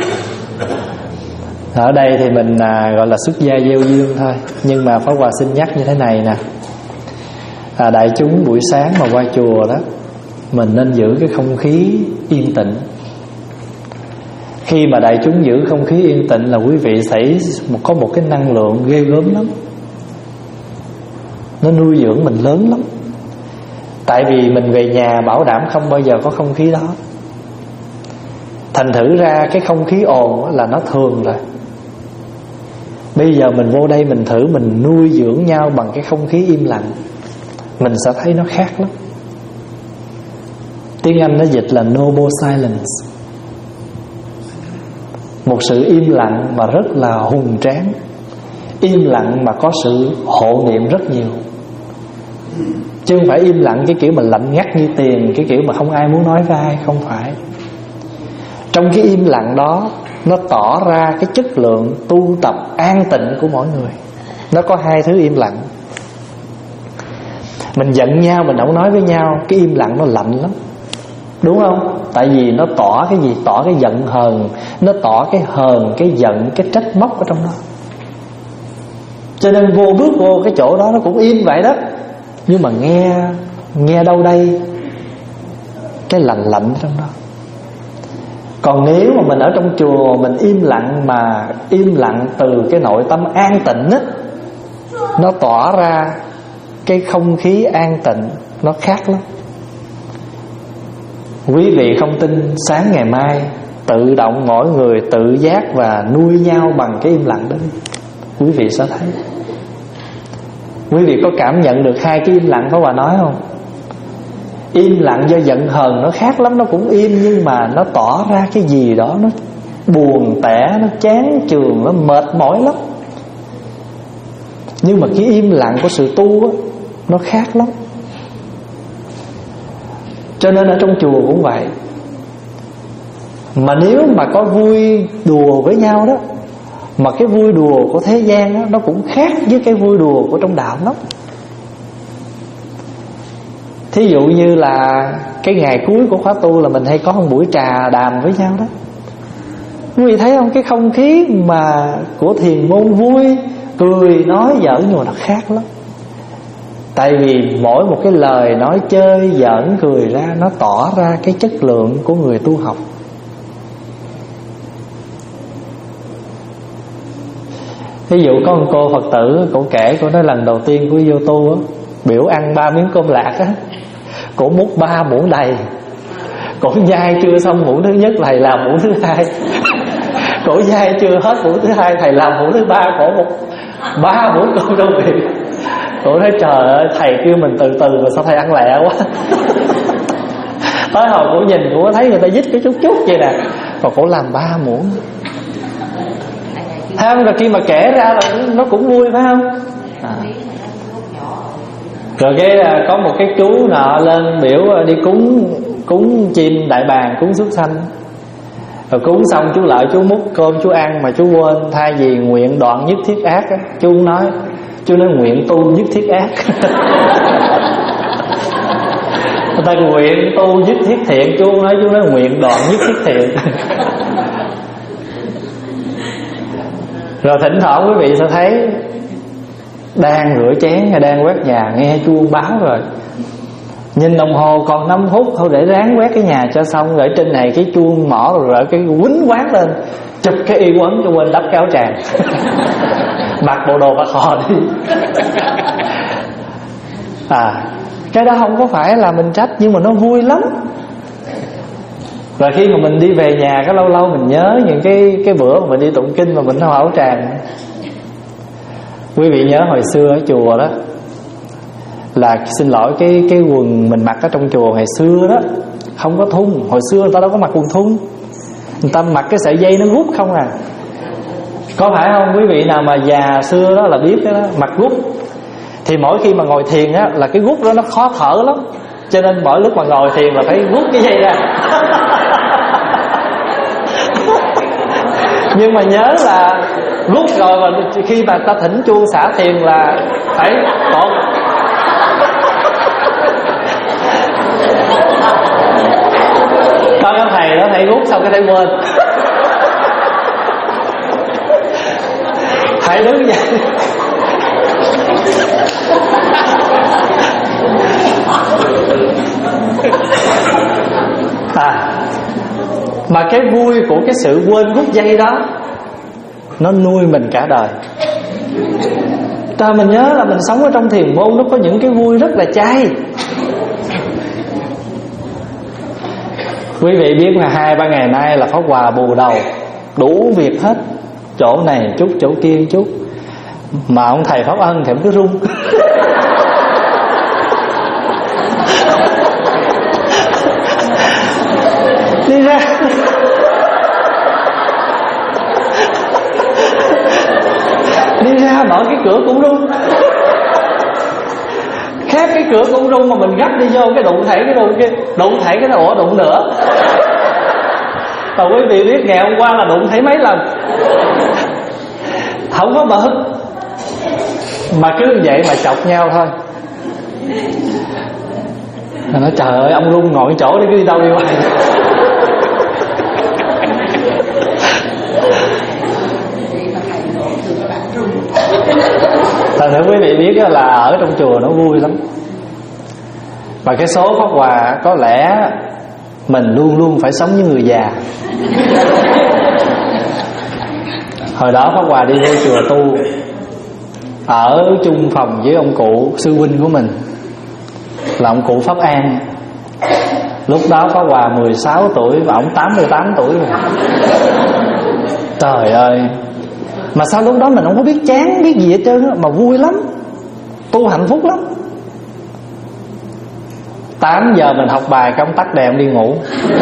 Ở đây thì mình à, gọi là xuất gia gieo duyên thôi. Nhưng mà Pháp Hòa xin nhắc như thế này nè, à, đại chúng buổi sáng mà qua chùa đó, mình nên giữ cái không khí yên tĩnh. Khi mà đại chúng giữ không khí yên tĩnh là quý vị sẽ có một cái năng lượng ghê gớm lắm, nó nuôi dưỡng mình lớn lắm. Tại vì mình về nhà bảo đảm không bao giờ có không khí đó. Thành thử ra cái không khí ồn là nó thường rồi. Bây giờ mình vô đây mình thử mình nuôi dưỡng nhau bằng cái không khí im lặng, mình sẽ thấy nó khác lắm. Tiếng Anh nó dịch là noble silence, một sự im lặng mà rất là hùng tráng, im lặng mà có sự hộ niệm rất nhiều. Chứ không phải im lặng cái kiểu mà lạnh ngắt như tiền, cái kiểu mà không ai muốn nói với ai. Không phải. Trong cái im lặng đó, nó tỏ ra cái chất lượng tu tập an tịnh của mỗi người. Nó có hai thứ im lặng. Mình giận nhau mình không nói với nhau, cái im lặng nó lạnh lắm, đúng không? Tại vì nó tỏ cái gì? Tỏ cái giận hờn, nó tỏ cái hờn, cái giận, cái trách móc ở trong đó. Cho nên vô bước vô cái chỗ đó nó cũng im vậy đó. Nhưng mà nghe nghe đâu đây cái lạnh lạnh trong đó. Còn nếu mà mình ở trong chùa mình im lặng, mà im lặng từ cái nội tâm an tịnh á, nó tỏa ra cái không khí an tịnh, nó khác lắm. Quý vị không tin, sáng ngày mai tự động mỗi người tự giác và nuôi nhau bằng cái im lặng đó, quý vị sẽ thấy. Quý vị có cảm nhận được hai cái im lặng Pháp Hòa nói không? Im lặng do giận hờn nó khác lắm. Nó cũng im nhưng mà nó tỏ ra cái gì đó nó buồn tẻ, nó chán chường, nó mệt mỏi lắm. Nhưng mà cái im lặng của sự tu á, nó khác lắm. Cho nên ở trong chùa cũng vậy. Mà nếu mà có vui đùa với nhau đó, mà cái vui đùa của thế gian đó, nó cũng khác với cái vui đùa của trong đạo lắm. Thí dụ như là cái ngày cuối của khóa tu là mình hay có một buổi trà đàm với nhau đó. Quý vị thấy không? Cái không khí mà của thiền môn vui, cười, nói, giỡn nhưng mà nó khác lắm. Tại vì mỗi một cái lời nói chơi, giỡn, cười ra, nó tỏ ra cái chất lượng của người tu học. Ví dụ có một cô Phật tử, cổ kể, cổ nói lần đầu tiên cô vô tu á, biểu ăn ba miếng cơm lạc á, cổ múc ba muỗng đầy. Cổ nhai chưa xong muỗng thứ nhất, thầy làm muỗng thứ hai. Cổ nhai chưa hết muỗng thứ hai, thầy làm muỗng thứ ba. Cổ một ba muỗng cơm trong miệng. Cổ nói trời ơi, thầy kêu mình từ từ mà sao thầy ăn lẹ quá. Tới hồi cổ nhìn, cổ thấy người ta dít cái chút chút vậy nè, còn cổ làm ba muỗng. Thấy không? Rồi khi mà kể ra là nó cũng vui phải không? À. Rồi cái có một cái chú nọ lên biểu đi cúng cúng chim đại bàng, cúng súc sanh. Rồi cúng xong chú lại chú múc cơm chú ăn, mà chú quên thay vì nguyện đoạn nhất thiết ác á, chú nói chú nói nguyện tu nhất thiết ác. Người ta nguyện tu nhất thiết thiện, chú nói chú nói nguyện đoạn nhất thiết thiện. Rồi thỉnh thoảng quý vị sẽ thấy đang rửa chén hay đang quét nhà, nghe chuông báo rồi, nhìn đồng hồ còn năm phút thôi để ráng quét cái nhà cho xong. Rồi trên này cái chuông mỏ rồi cái quýnh quán lên, chụp cái y quấn cho quên đắp cái áo tràng. Mặc bộ đồ bạc hò đi. À, cái đó không có phải là mình trách, nhưng mà nó vui lắm. Rồi khi mà mình đi về nhà, cái lâu lâu mình nhớ những cái cái bữa mà mình đi tụng kinh mà mình không áo tràng. Quý vị nhớ hồi xưa ở chùa đó, là xin lỗi cái cái quần mình mặc ở trong chùa ngày xưa đó không có thun. Hồi xưa người ta đâu có mặc quần thun, người ta mặc cái sợi dây nó rút không à. Có phải không? Quý vị nào mà già xưa đó là biết cái đó, mặc rút. Thì mỗi khi mà ngồi thiền á, là cái rút đó nó khó thở lắm, cho nên mỗi lúc mà ngồi thiền là phải rút cái dây ra. Nhưng mà nhớ là rút rồi mà khi mà ta thỉnh chuông xả thiền là phải cột. Có cái thầy đó, thầy rút xong cái thầy quên, thầy đứng dậy. À, mà cái vui của cái sự quên rút dây đó, nó nuôi mình cả đời. Ta mình nhớ là mình sống ở trong thiền môn, nó có những cái vui rất là chay. Quý vị biết là hai ba ngày nay là Pháp Hòa bù đầu, đủ việc hết, chỗ này chút, chỗ kia chút. Mà ông thầy Pháp Ân thì ông cứ run. Đi ra Đi ra mở cái cửa cũng run. Khép cái cửa cũng run, mà mình gấp đi vô cái đụng thảy cái đụng kia, đụng thảy cái nó ủa đụng nữa. Và quý vị biết ngày hôm qua là đụng thảy mấy lần, không có bớt, mà cứ như vậy mà chọc nhau thôi. Mà nói trời ơi, ông luôn ngồi chỗ đi, cứ đi đâu đi qua. Thật sự quý vị biết là ở trong chùa nó vui lắm. Và cái số Pháp Hòa có lẽ mình luôn luôn phải sống với người già. Hồi đó Pháp Hòa đi vô chùa tu, ở chung phòng với ông cụ sư huynh của mình là ông cụ Pháp An. Lúc đó Pháp Hòa mười sáu tuổi và ông tám mươi tám tuổi rồi. Trời ơi, mà sao lúc đó mình không có biết chán biết gì hết trơn á, mà vui lắm. tu hạnh phúc lắm. Tám giờ mình học bài, công tắt đèn đi ngủ.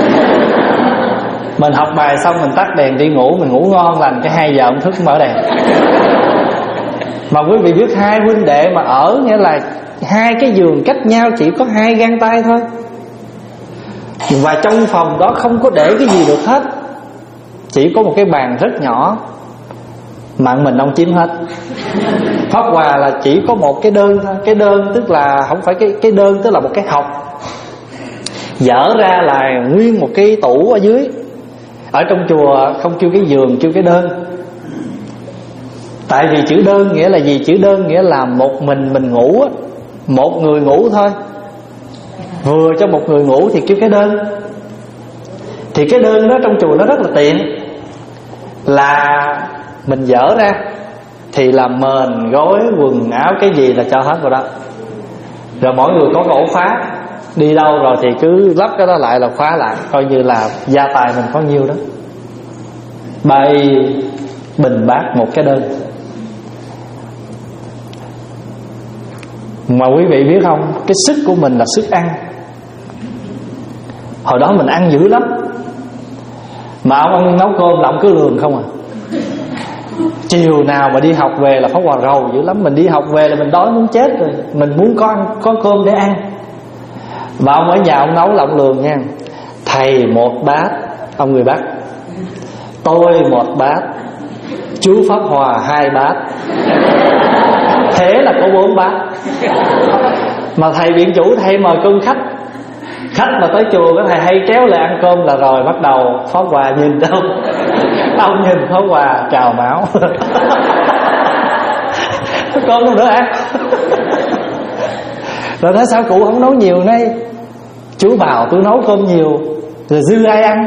Mình học bài xong mình tắt đèn đi ngủ, mình ngủ ngon lành, cái hai giờ ông thức mở đèn. Mà quý vị biết hai huynh đệ mà ở, nghĩa là hai cái giường cách nhau chỉ có hai gang tay thôi, và trong phòng đó không có để cái gì được hết, chỉ có một cái bàn rất nhỏ, mạng mình ông chiếm hết. Pháp Hòa là chỉ có một cái đơn thôi. Cái đơn tức là không phải cái cái đơn, tức là một cái hộc, dở ra là nguyên một cái tủ ở dưới. Ở trong chùa không kêu cái giường, kêu cái đơn. Tại vì chữ đơn nghĩa là gì? Chữ đơn nghĩa là một mình mình ngủ, một người ngủ thôi, vừa cho một người ngủ thì kêu cái đơn. Thì cái đơn đó trong chùa nó rất là tiện, là mình dở ra thì là mền, gối, quần áo, cái gì là cho hết vào đó. Rồi mỗi người có cái ổ khóa, đi đâu rồi thì cứ lắp cái đó lại là khóa lại, coi như là gia tài mình có nhiêu đó. Bày bình bát một cái đơn. Mà quý vị biết không, cái sức của mình là sức ăn. Hồi đó mình ăn dữ lắm, mà ông, ông nấu cơm là ông cứ lường không à. Chiều nào mà đi học về là Pháp Hòa rầu dữ lắm. Mình đi học về là mình đói muốn chết rồi, mình muốn có ăn, có cơm để ăn. Và ông ở nhà ông nấu là ông lường nha: thầy một bát, ông người Bắc, tôi một bát, chú Pháp Hòa hai bát, thế là có bốn bát. Mà thầy viện chủ thầy mời cơm khách, khách mà tới chùa cái thầy hay kéo lại ăn cơm là rồi bắt đầu Pháp Hòa nhìn đâu, ông nhìn Pháp Hòa trào máu. Con đâu nữa ăn. Rồi nói sao cụ không nấu nhiều đây? Chú bảo tôi nấu cơm nhiều rồi dư ai ăn.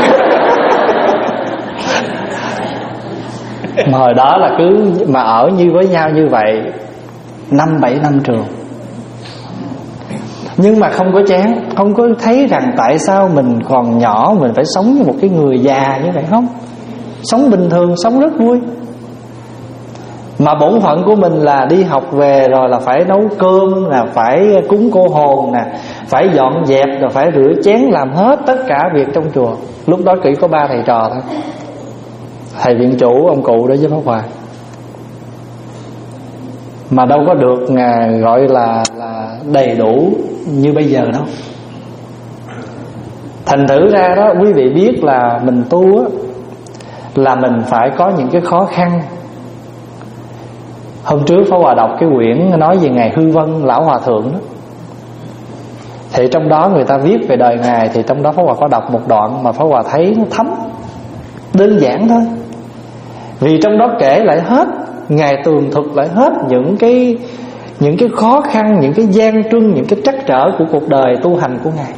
Mà hồi đó là cứ mà ở như với nhau như vậy năm bảy năm trường, nhưng mà không có chán, không có thấy rằng tại sao mình còn nhỏ mình phải sống như một cái người già như vậy. Không, sống bình thường, sống rất vui. Mà bổn phận của mình là đi học về rồi là phải nấu cơm, là phải cúng cô hồn nè, phải dọn dẹp, rồi phải rửa chén, làm hết tất cả việc trong chùa. Lúc đó chỉ có ba thầy trò thôi, thầy viện chủ, ông cụ đó với Pháp Hòa. Mà đâu có được gọi là, là đầy đủ như bây giờ đâu. Thành thử ra đó, quý vị biết là mình tu á, là mình phải có những cái khó khăn. Hôm trước Pháp Hòa đọc cái quyển nói về Ngài Hư Vân Lão Hòa Thượng đó, thì trong đó người ta viết về đời Ngài. Thì trong đó Pháp Hòa có đọc một đoạn mà Pháp Hòa thấy nó thấm, đơn giản thôi. Vì trong đó kể lại hết, Ngài tường thuật lại hết những cái những cái khó khăn, những cái gian truân, những cái trắc trở của cuộc đời tu hành của Ngài.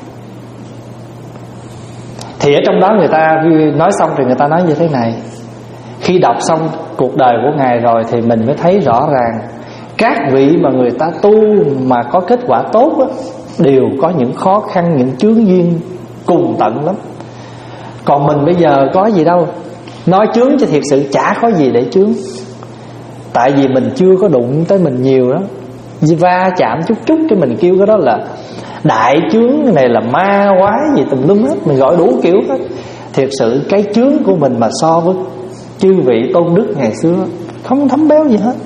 Thì ở trong đó người ta nói xong thì người ta nói như thế này: khi đọc xong cuộc đời của Ngài rồi thì mình mới thấy rõ ràng các vị mà người ta tu mà có kết quả tốt đó, đều có những khó khăn, những chướng duyên cùng tận lắm. Còn mình bây giờ có gì đâu. Nói chướng cho thiệt sự chả có gì để chướng. Tại vì mình chưa có đụng tới mình nhiều đó, va chạm chút chút cái mình kêu cái đó là đại chướng, cái này là ma quái gì tùm lum hết, mình gọi đủ kiểu hết. Thiệt sự cái chướng của mình mà so với chư vị tôn đức ngày xưa không thấm béo gì hết.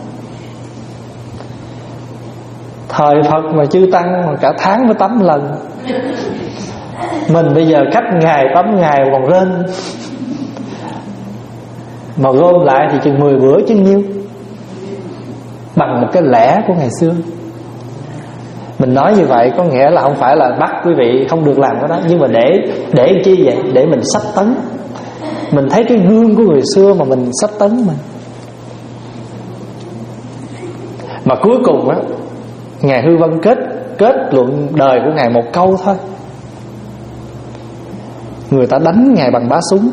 Thời Phật mà chư tăng mà cả tháng mới tắm lần, mình bây giờ cách ngày tắm ngày còn rên. Mà gom lại thì chừng mười bữa chứ nhiêu, bằng một cái lẻ của ngày xưa. Mình nói như vậy có nghĩa là không phải là bắt quý vị không được làm cái đó, nhưng mà để để chi vậy? Để mình sách tấn. Mình thấy cái gương của người xưa mà mình sách tấn mình. Mà cuối cùng á, Ngài Hư Vân kết kết luận đời của Ngài một câu thôi: người ta đánh Ngài bằng bá súng.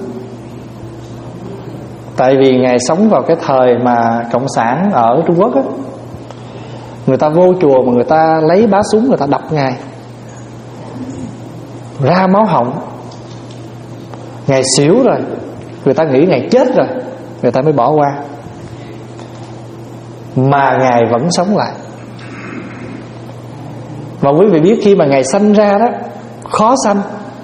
Tại vì Ngài sống vào cái thời mà cộng sản ở Trung Quốc á, người ta vô chùa mà người ta lấy bá súng người ta đập Ngài ra máu họng. Ngài xỉu rồi, người ta nghĩ Ngài chết rồi, người ta mới bỏ qua. Mà Ngài vẫn sống lại. Mà quý vị biết khi mà Ngài sanh ra đó khó sanh,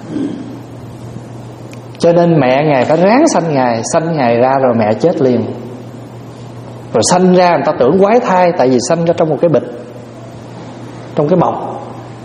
cho nên mẹ Ngài phải ráng sanh Ngài. Sanh Ngài ra rồi mẹ chết liền. Rồi sanh ra người ta tưởng quái thai, tại vì sanh ra trong một cái bịch, trong cái bọc.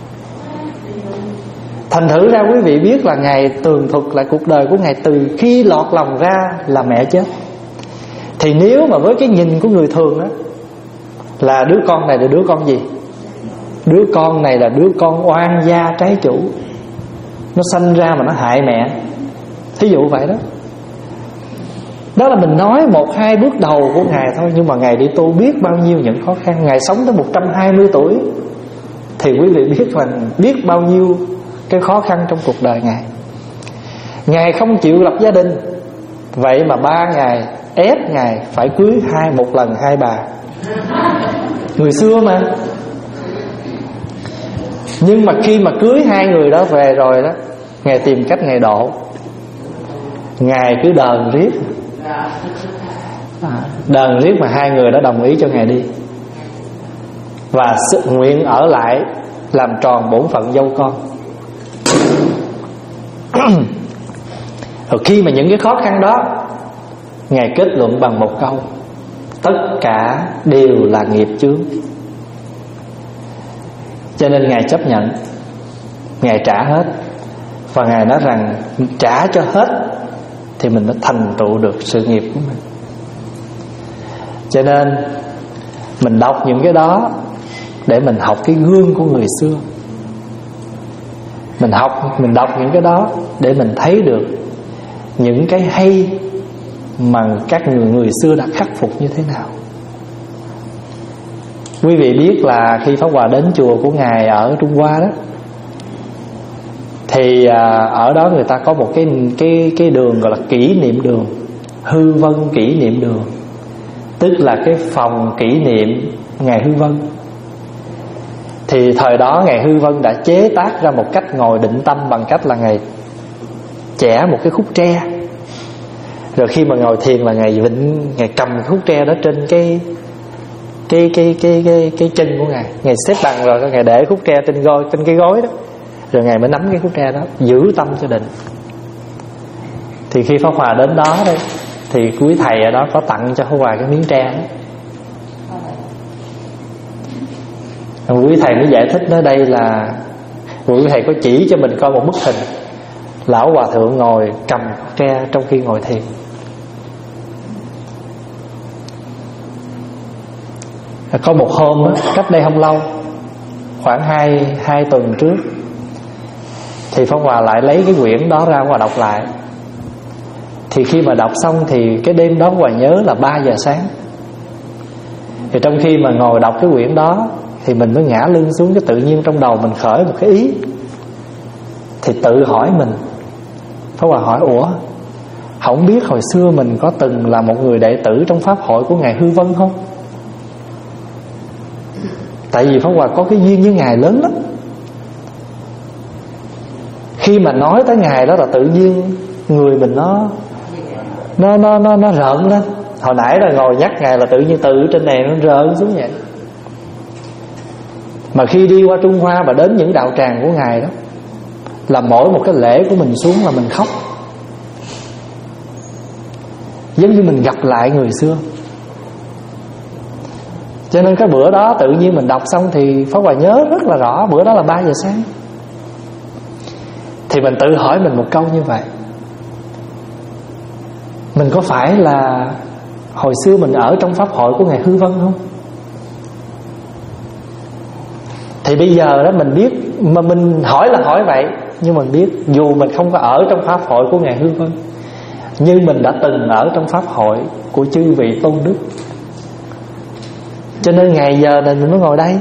Thành thử ra quý vị biết là Ngài tường thuật lại cuộc đời của Ngài từ khi lọt lòng ra là mẹ chết. Thì nếu mà với cái nhìn của người thường đó, là đứa con này là đứa con gì? Đứa con này là đứa con oan gia trái chủ, nó sanh ra mà nó hại mẹ, thí dụ vậy đó. Đó là mình nói một hai bước đầu của Ngài thôi. Nhưng mà Ngài đi tu biết bao nhiêu những khó khăn. Ngài sống tới một trăm hai mươi tuổi, thì quý vị biết là biết bao nhiêu cái khó khăn trong cuộc đời Ngài. Ngài không chịu lập gia đình, vậy mà ba Ngài ép Ngài phải cưới hai một lần hai bà. Người xưa mà. Nhưng mà khi mà cưới hai người đó về rồi đó, Ngài tìm cách Ngài độ. Ngài cứ đờn riết, đờn riết mà hai người đó đồng ý cho Ngài đi, và sự nguyện ở lại làm tròn bổn phận dâu con. Rồi khi mà những cái khó khăn đó, Ngài kết luận bằng một câu: tất cả đều là nghiệp chướng. Cho nên Ngài chấp nhận, Ngài trả hết. Và Ngài nói rằng trả cho hết thì mình mới thành tựu được sự nghiệp của mình. Cho nên mình đọc những cái đó để mình học cái gương của người xưa. Mình học, mình đọc những cái đó để mình thấy được những cái hay mà các người người xưa đã khắc phục như thế nào. Quý vị biết là khi Pháp Hòa đến chùa của Ngài ở Trung Hoa đó, thì ở đó người ta có một cái cái cái đường gọi là kỷ niệm đường, Hư Vân kỷ niệm đường, tức là cái phòng kỷ niệm Ngài Hư Vân. Thì thời đó Ngài Hư Vân đã chế tác ra một cách ngồi định tâm bằng cách là Ngài chẻ một cái khúc tre, rồi khi mà ngồi thiền là Ngài vịnh, Ngài cầm cái khúc tre đó trên cái cái cái cái cái cái chân của Ngài. Ngài xếp bằng rồi Ngài để khúc tre trên gối, trên cái gối đó, rồi Ngài mới nắm cái khúc tre đó, giữ tâm cho định. Thì khi Pháp Hòa đến đó đây, thì quý thầy ở đó có tặng cho Pháp Hòa cái miếng tre đó. Quý thầy mới giải thích nói đây là, quý thầy có chỉ cho mình coi một bức hình lão hòa thượng ngồi cầm khúc tre trong khi ngồi thiền. Có một hôm đó, cách đây không lâu, khoảng hai, hai tuần trước, thì Pháp Hòa lại lấy cái quyển đó ra và đọc lại. Thì khi mà đọc xong thì cái đêm đó Hòa nhớ là ba giờ sáng. Thì trong khi mà ngồi đọc cái quyển đó, thì mình mới ngã lưng xuống, cái tự nhiên trong đầu mình khởi một cái ý. Thì tự hỏi mình, Pháp Hòa hỏi: ủa, không biết hồi xưa mình có từng là một người đệ tử trong pháp hội của Ngài Hư Vân không? Tại vì Pháp Hòa có cái duyên với Ngài lớn lắm. Khi mà nói tới Ngài đó là tự nhiên người mình nó Nó nó nó, nó rợn lên. Hồi nãy là ngồi nhắc Ngài là tự nhiên từ trên này nó rợn xuống vậy. Mà khi đi qua Trung Hoa và đến những đạo tràng của Ngài đó, là mỗi một cái lễ của mình xuống là mình khóc, giống như mình gặp lại người xưa. Cho nên cái bữa đó tự nhiên mình đọc xong thì Pháp Hòa nhớ rất là rõ. Bữa đó là ba giờ sáng. Thì mình tự hỏi mình một câu như vậy: mình có phải là hồi xưa mình ở trong pháp hội của Ngài Hư Vân không? Thì bây giờ đó mình biết, mà mình hỏi là hỏi vậy, nhưng mình biết dù mình không có ở trong pháp hội của Ngài Hư Vân, nhưng mình đã từng ở trong pháp hội của chư vị tôn đức. Cho nên ngày giờ này mình mới ngồi đây.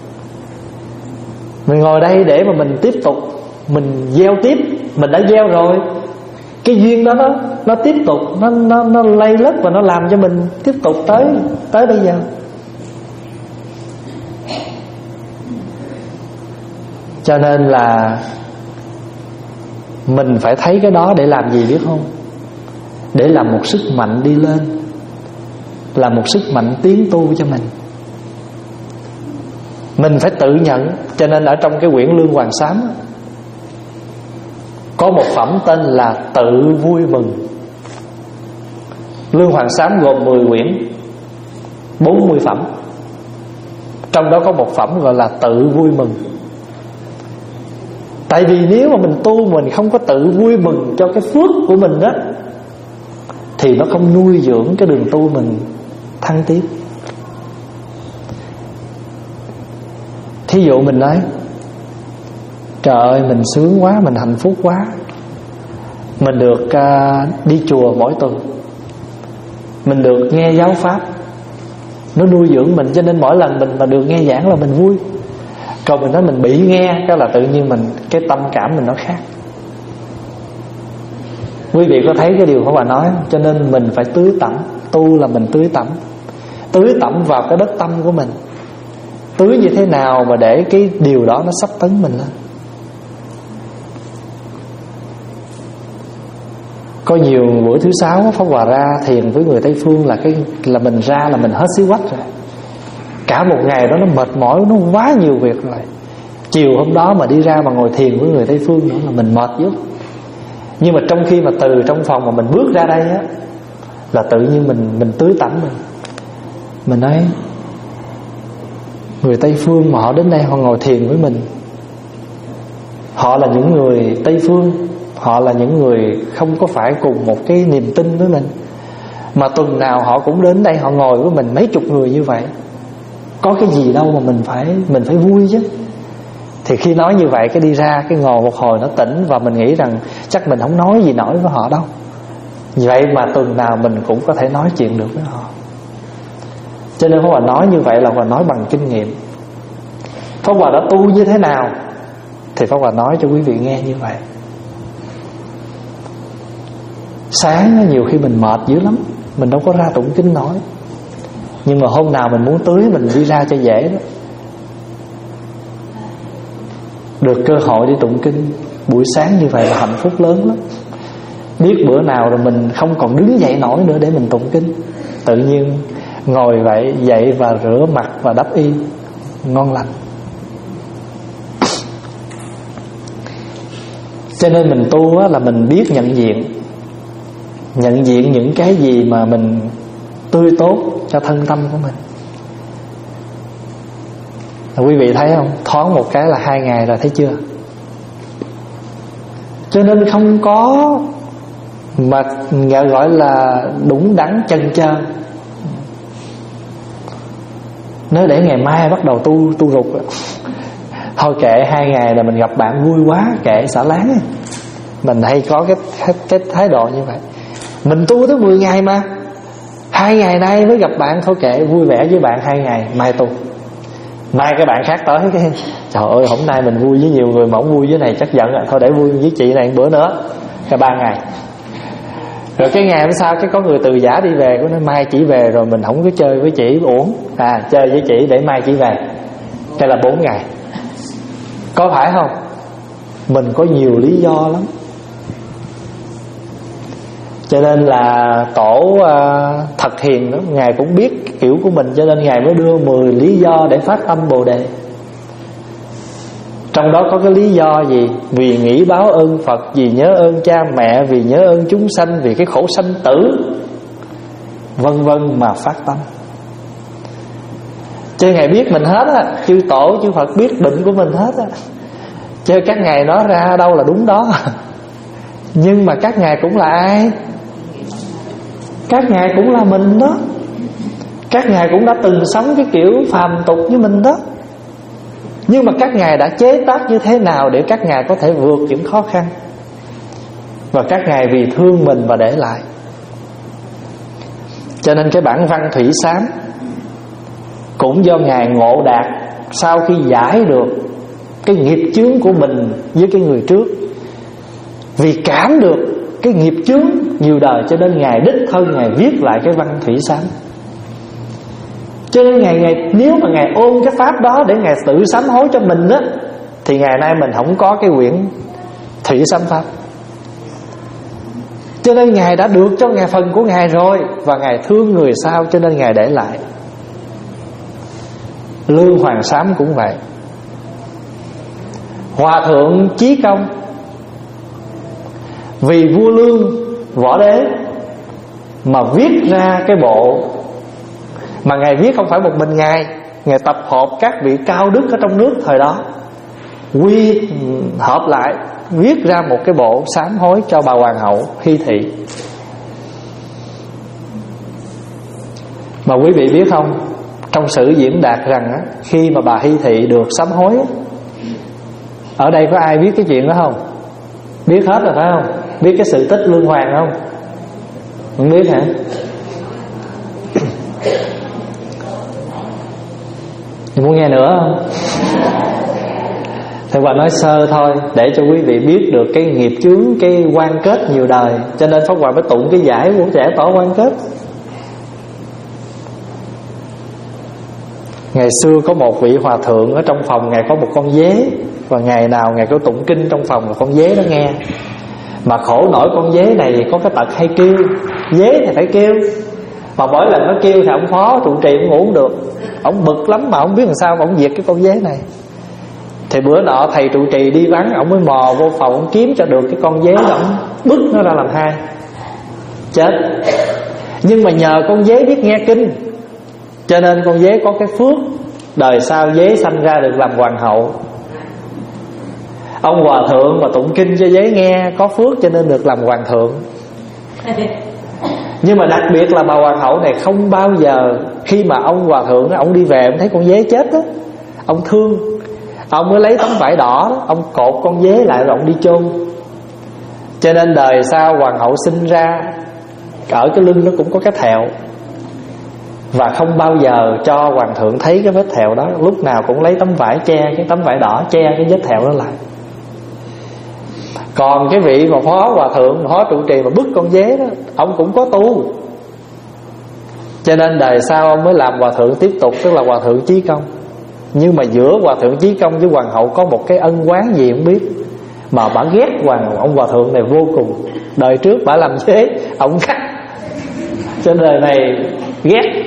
Mình ngồi đây để mà mình tiếp tục, mình gieo tiếp. Mình đã gieo rồi, cái duyên đó nó nó tiếp tục, nó nó nó lây lất và nó làm cho mình tiếp tục tới tới bây giờ. Cho nên là mình phải thấy cái đó để làm gì biết không? Để làm một sức mạnh đi lên, là một sức mạnh tiến tu cho mình. Mình phải tự nhận. Cho nên ở trong cái quyển Lương Hoàng Sám có một phẩm tên là tự vui mừng. Lương Hoàng Sám gồm mười quyển, bốn mươi phẩm. Trong đó có một phẩm gọi là tự vui mừng. Tại vì nếu mà mình tu mình không có tự vui mừng cho cái phước của mình đó, thì nó không nuôi dưỡng cái đường tu mình thăng tiến. Thí dụ mình nói trời ơi mình sướng quá, mình hạnh phúc quá, mình được uh, đi chùa mỗi tuần, mình được nghe giáo pháp, nó nuôi dưỡng mình, cho nên mỗi lần mình mà được nghe giảng là mình vui. Còn mình nói mình bị nghe, cái là tự nhiên mình cái tâm cảm mình nó khác. Quý vị có thấy cái điều của bà nói không? Cho nên mình phải tưới tẩm. Tu là mình tưới tẩm, tưới tẩm vào cái đất tâm của mình. Tưới như thế nào mà để cái điều đó nó sắp tấn mình lên. Có nhiều buổi thứ sáu Pháp Hòa ra thiền với người Tây Phương là cái là mình ra là mình hết xí quách rồi. Cả một ngày đó nó mệt mỏi, nó quá nhiều việc rồi. Chiều hôm đó mà đi ra mà ngồi thiền với người Tây Phương nữa là mình mệt dữ. Nhưng mà trong khi mà từ trong phòng mà mình bước ra đây á, là tự nhiên mình mình tưới tẩm mình. Mình nói người Tây Phương mà họ đến đây họ ngồi thiền với mình, họ là những người Tây Phương, họ là những người không có phải cùng một cái niềm tin với mình, mà tuần nào họ cũng đến đây họ ngồi với mình mấy chục người như vậy. Có cái gì đâu mà mình phải mình phải vui chứ. Thì khi nói như vậy cái đi ra cái ngồi một hồi nó tỉnh, và mình nghĩ rằng chắc mình không nói gì nổi với họ đâu. Vậy mà tuần nào mình cũng có thể nói chuyện được với họ. Cho nên Pháp Hòa nói như vậy là Pháp Hòa nói bằng kinh nghiệm. Pháp Hòa đã tu như thế nào thì Pháp Hòa nói cho quý vị nghe như vậy. Sáng nhiều khi mình mệt dữ lắm, mình đâu có ra tụng kinh nổi. Nhưng mà hôm nào mình muốn tưới mình đi ra cho dễ đó. Được cơ hội đi tụng kinh buổi sáng như vậy là hạnh phúc lớn lắm. Biết bữa nào rồi mình không còn đứng dậy nổi nữa để mình tụng kinh, tự nhiên ngồi vậy dậy và rửa mặt và đắp y ngon lành. Cho nên mình tu á, là mình biết nhận diện, nhận diện những cái gì mà mình tươi tốt cho thân tâm của mình. Quý vị thấy không? Thoáng một cái là hai ngày rồi, thấy chưa? Cho nên không có mà gọi là đúng đắn chân chơ. Nếu để ngày mai bắt đầu tu tu rụt, thôi kệ hai ngày là mình gặp bạn vui quá, kệ xả láng. Mình hay có cái, cái, cái thái độ như vậy. Mình tu tới mười ngày mà, hai ngày nay mới gặp bạn, thôi kệ, vui vẻ với bạn hai ngày, mai tu. Mai cái bạn khác tới cái trời ơi hôm nay mình vui với nhiều người mà không vui với này chắc giận rồi, thôi để vui với chị này bữa nữa, cả ba ngày. Rồi cái ngày hôm sau cái có người từ giả đi về, có nói mai chị về rồi mình không có chơi với chị uổng, à chơi với chị để mai chị về. Đây là bốn ngày. Có phải không? Mình có nhiều lý do lắm. Cho nên là tổ uh, Thật Hiền đó, Ngài cũng biết kiểu của mình, cho nên Ngài mới đưa mười lý do để phát tâm Bồ Đề. Trong đó có cái lý do gì? Vì nghĩ báo ơn Phật, vì nhớ ơn cha mẹ, vì nhớ ơn chúng sanh, vì cái khổ sanh tử, vân vân mà phát tâm. Chứ Ngài biết mình hết á, chư tổ chư Phật biết bệnh của mình hết á. Chứ các ngài nói ra đâu là đúng đó. Nhưng mà các ngài cũng là ai? Các ngài cũng là mình đó. Các ngài cũng đã từng sống cái kiểu phàm tục như mình đó. Nhưng mà các ngài đã chế tác như thế nào để các ngài có thể vượt những khó khăn, và các ngài vì thương mình và để lại. Cho nên cái bản văn Thủy Sám cũng do ngài ngộ đạt, sau khi giải được cái nghiệp chướng của mình với cái người trước, vì cảm được cái nghiệp chướng nhiều đời, cho nên ngài đích thân ngài viết lại cái văn Thủy Sám. Cho nên ngài, ngài nếu mà ngài ôm cái pháp đó để ngài tự sám hối cho mình á, thì ngày nay mình không có cái quyển Thủy Sám Pháp. Cho nên ngài đã được cho ngài phần của ngài rồi, và ngài thương người sao cho nên ngài để lại. Lương Hoàng Sám cũng vậy. Hòa thượng Chí Công vì vua Lương Võ Đế mà viết ra cái bộ, mà Ngài viết không phải một mình Ngài, Ngài tập hợp các vị cao đức ở trong nước thời đó, quy hợp lại viết ra một cái bộ sám hối cho bà hoàng hậu Hy Thị. Mà quý vị biết không, trong sử diễn đạt rằng á, khi mà bà Hy Thị được sám hối á, ở đây có ai biết cái chuyện đó không? Biết hết rồi phải không? Biết cái sự tích Lương Hoàng không? Không biết hả? Muốn nghe nữa không? Thầy Hòa nói sơ thôi để cho quý vị biết được cái nghiệp chướng, cái quan kết nhiều đời. Cho nên Pháp Hòa mới tụng cái giải của trẻ tỏ quan kết. Ngày xưa có một vị hòa thượng ở trong phòng Ngài có một con dế, và ngày nào Ngài có tụng kinh trong phòng là con dế nó nghe. Mà khổ nổi con dế này có cái tật hay kêu. Dế thì phải kêu, mà mỗi lần nó kêu thì ông phó trụ trì cũng ngủ không được. Ông bực lắm mà không biết làm sao mà ông diệt cái con dế này. Thì bữa nọ thầy trụ trì đi vắng, ông mới mò vô phòng, ông kiếm cho được cái con dế đó, ông bứt nó ra làm hai, chết. Nhưng mà nhờ con dế biết nghe kinh, cho nên con dế có cái phước đời sau dế sanh ra được làm hoàng hậu. Ông hòa thượng mà tụng kinh cho dế nghe có phước cho nên được làm hoàng thượng. Nhưng mà đặc biệt là bà hoàng hậu này không bao giờ, khi mà ông hòa thượng đó, ông đi về ông thấy con dế chết đó, ông thương, ông mới lấy tấm vải đỏ đó, ông cột con dế lại rồi ông đi chôn. Cho nên đời sau hoàng hậu sinh ra ở cái lưng nó cũng có cái thẹo, và không bao giờ cho hoàng thượng thấy cái vết thẹo đó. Lúc nào cũng lấy tấm vải che, cái tấm vải đỏ che cái vết thẹo đó lại. Còn cái vị mà phó hòa thượng, phó trụ trì mà bứt con dế đó, ông cũng có tu. Cho nên đời sau ông mới làm hòa thượng tiếp tục, tức là hòa thượng Chí Công. Nhưng mà giữa hòa thượng Chí Công với hoàng hậu có một cái ân oán gì không biết, mà bà ghét hoàng ông hòa thượng này vô cùng. Đời trước bà làm dế, ông cắt, cho đời này ghét.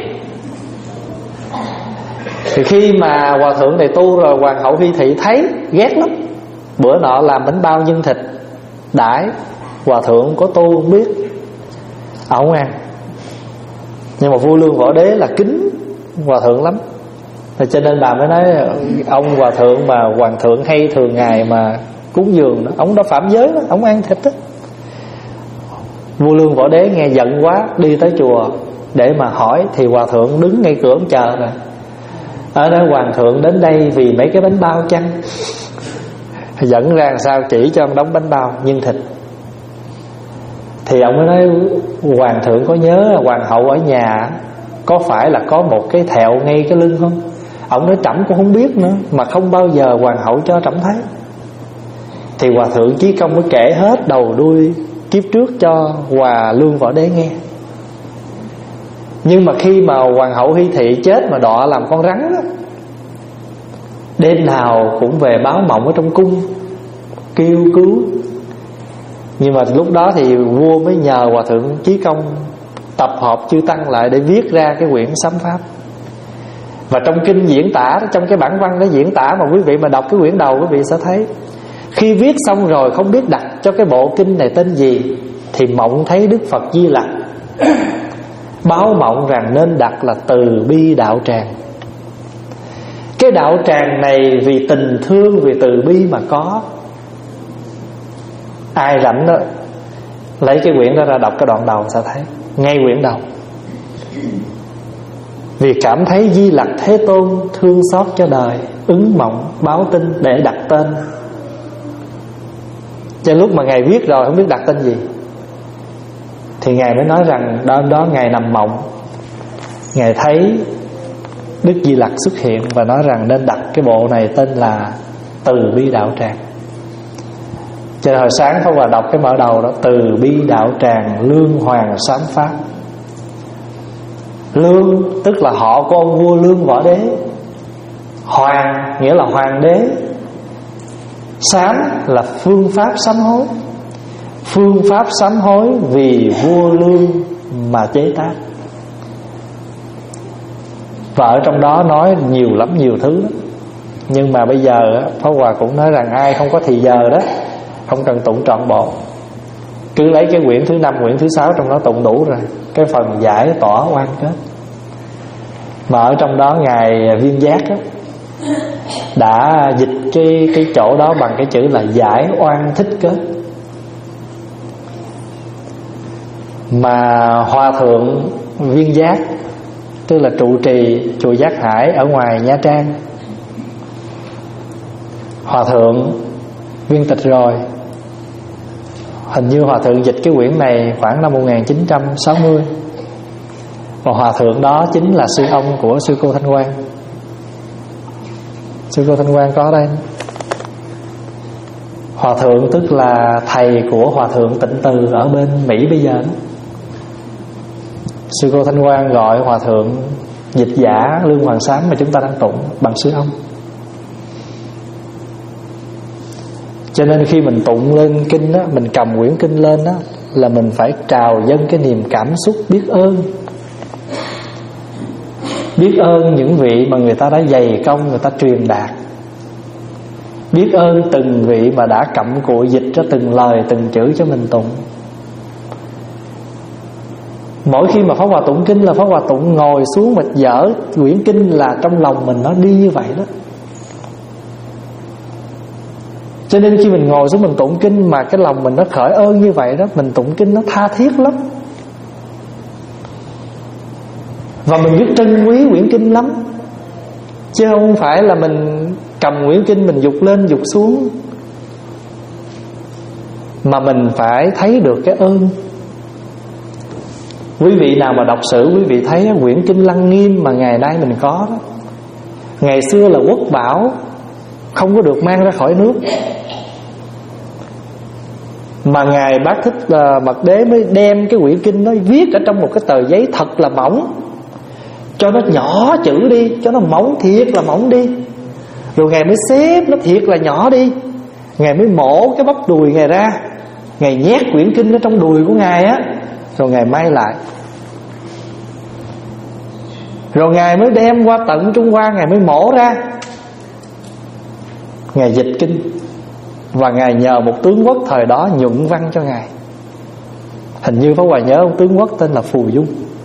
Thì khi mà hòa thượng này tu rồi, hoàng hậu Hy Thị thấy ghét lắm. Bữa nọ làm bánh bao nhân thịt đãi, hòa thượng có tu không biết, ông không ăn. Nhưng mà vua Lương Võ Đế là kính hòa thượng lắm, cho nên bà mới nói ông hòa thượng mà hoàng thượng hay thường ngày mà cúng dường đó, ông đã phạm giới đó, ông ăn thịt đó. Vua Lương Võ Đế nghe giận quá, đi tới chùa để mà hỏi, thì hòa thượng đứng ngay cửa ông chờ nè. Ở đó hoàng thượng đến đây vì mấy cái bánh bao chăng? Dẫn ra làm sao chỉ cho ông đóng bánh bao nhân thịt. Thì ông mới nói hoàng thượng có nhớ là hoàng hậu ở nhà có phải là có một cái thẹo ngay cái lưng không? Ông nói trẫm cũng không biết nữa, mà không bao giờ hoàng hậu cho trẫm thấy. Thì hòa thượng Chí Công mới kể hết đầu đuôi kiếp trước cho Hòa Lương Võ Đế nghe. Nhưng mà khi mà hoàng hậu Hy Thị chết mà đọa làm con rắn đó, đêm nào cũng về báo mộng ở trong cung kêu cứu. Nhưng mà lúc đó thì vua mới nhờ hòa thượng Chí Công tập hợp chư tăng lại để viết ra cái quyển sám pháp. Và trong kinh diễn tả, trong cái bản văn đó diễn tả, mà quý vị mà đọc cái quyển đầu quý vị sẽ thấy, khi viết xong rồi không biết đặt cho cái bộ kinh này tên gì, thì mộng thấy Đức Phật Di Lặc báo mộng rằng nên đặt là Từ Bi Đạo Tràng. Cái đạo tràng này vì tình thương, vì từ bi mà có. Ai rảnh đó lấy cái quyển đó ra đọc cái đoạn đầu sẽ thấy, ngay quyển đầu. Vì cảm thấy Di Lặc Thế Tôn thương xót cho đời, ứng mộng báo tin để đặt tên. Cho lúc mà Ngài viết rồi không biết đặt tên gì, thì Ngài mới nói rằng đó, đó Ngài nằm mộng, Ngài thấy Đức Di Lặc xuất hiện và nói rằng nên đặt cái bộ này tên là Từ Bi Đạo Tràng. Cho nên hồi sáng Pháp Hòa đọc cái mở đầu đó, Từ Bi Đạo Tràng Lương Hoàng Sám Pháp. Lương tức là họ của ông vua Lương Võ Đế, Hoàng nghĩa là hoàng đế, Sám là phương pháp sám hối. Phương pháp sám hối vì vua Lương mà chế tác. Và ở trong đó nói nhiều lắm, nhiều thứ đó. Nhưng mà bây giờ Pháp Hòa cũng nói rằng ai không có thì giờ đó không cần tụng trọn bộ, cứ lấy cái quyển thứ năm, quyển thứ sáu trong đó tụng đủ rồi. Cái phần giải tỏa oan kết, mà ở trong đó Ngài Viên Giác đó, đã dịch cái, cái chỗ đó bằng cái chữ là giải oan thích kết. Mà Hòa Thượng Viên Giác, tức là trụ trì chùa Giác Hải ở ngoài Nha Trang, Hòa Thượng viên tịch rồi. Hình như Hòa Thượng dịch cái quyển này khoảng năm một nghìn chín trăm sáu mươi. Và Hòa Thượng đó chính là sư ông của sư cô Thanh Quang. Sư cô Thanh Quang có đây. Hòa Thượng tức là thầy của Hòa Thượng Tịnh Từ ở bên Mỹ bây giờ đó. Sư cô Thanh Quang gọi Hòa Thượng dịch giả Lương Hoàng Sám mà chúng ta đang tụng bằng sư ông. Cho nên khi mình tụng lên kinh đó, mình cầm quyển kinh lên đó, là mình phải trào dâng cái niềm cảm xúc biết ơn. Biết ơn những vị mà người ta đã dày công, người ta truyền đạt. Biết ơn từng vị mà đã cặm cụi dịch ra từng lời, từng chữ cho mình tụng. Mỗi khi mà Pháp Hòa tụng kinh là Pháp Hòa tụng ngồi xuống và dở quyển kinh, là trong lòng mình nó đi như vậy đó. Cho nên khi mình ngồi xuống mình tụng kinh mà cái lòng mình nó khởi ơn như vậy đó, mình tụng kinh nó tha thiết lắm. Và mình biết trân quý quyển kinh lắm. Chứ không phải là mình cầm quyển kinh mình dục lên dục xuống, mà mình phải thấy được cái ơn. Quý vị nào mà đọc sử, quý vị thấy quyển kinh Lăng Nghiêm mà ngày nay mình có đó, ngày xưa là quốc bảo, không có được mang ra khỏi nước, mà Ngài Bác Thích uh, Mật Đế mới đem cái quyển kinh đó viết ở trong một cái tờ giấy thật là mỏng, cho nó nhỏ chữ đi, cho nó mỏng thiệt là mỏng đi. Rồi Ngài mới xếp nó thiệt là nhỏ đi. Ngài mới mổ cái bắp đùi Ngài ra, Ngài nhét quyển kinh ở trong đùi của Ngài á, rồi Ngài may lại. Rồi Ngài mới đem qua tận Trung Hoa, Ngài mới mổ ra, Ngài dịch kinh. Và Ngài nhờ một tướng quốc thời đó nhuận văn cho Ngài. Hình như Pháp Hòa nhớ một tướng quốc tên là Phù Dung.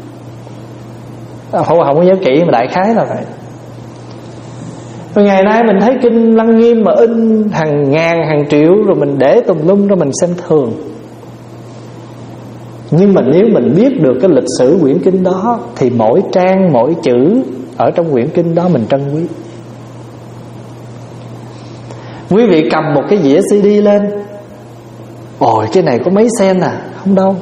Pháp Hòa không có nhớ kỹ mà đại khái là vậy. Rồi ngày nay mình thấy kinh Lăng Nghiêm mà in hàng ngàn hàng triệu, rồi mình để tùm lum rồi mình xem thường. Nhưng mà nếu mình biết được cái lịch sử quyển kinh đó, thì mỗi trang mỗi chữ ở trong quyển kinh đó mình trân quý. Quý vị cầm một cái dĩa xê đê lên, ôi cái này có mấy sen à? Không đâu.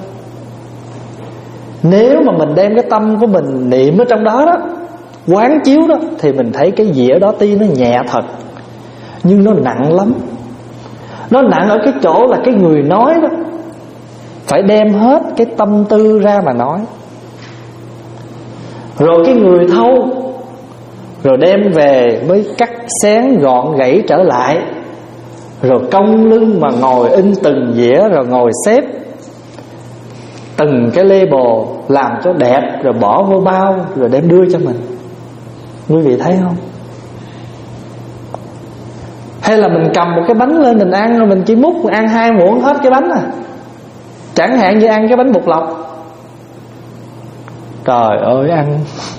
Nếu mà mình đem cái tâm của mình niệm ở trong đó đó, quán chiếu đó, thì mình thấy cái dĩa đó tuy nó nhẹ thật, nhưng nó nặng lắm. Nó nặng ở cái chỗ là cái người nói đó phải đem hết cái tâm tư ra mà nói. Rồi cái người thâu, rồi đem về mới cắt xén gọn gãy trở lại, rồi cong lưng mà ngồi in từng dĩa, rồi ngồi xếp từng cái label làm cho đẹp, rồi bỏ vô bao, rồi đem đưa cho mình. Quý vị thấy không? Hay là mình cầm một cái bánh lên mình ăn, rồi mình chỉ múc mình ăn hai muỗng hết cái bánh à. Chẳng hạn như ăn cái bánh bột lọc, trời ơi ăn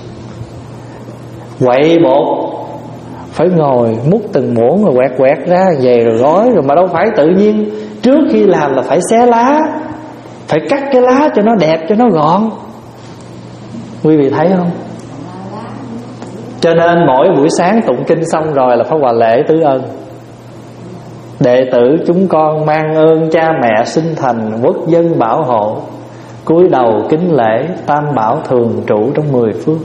quậy bột, phải ngồi múc từng muỗng rồi quẹt quẹt ra về rồi gói. Rồi mà đâu phải tự nhiên trước khi làm là phải xé lá, phải cắt cái lá cho nó đẹp, cho nó gọn. Quý vị thấy không? Cho nên mỗi buổi sáng tụng kinh xong rồi là phải hòa lễ tứ ơn. Đệ tử chúng con mang ơn cha mẹ sinh thành, quốc dân bảo hộ, cúi đầu kính lễ tam bảo thường trụ trong mười phương.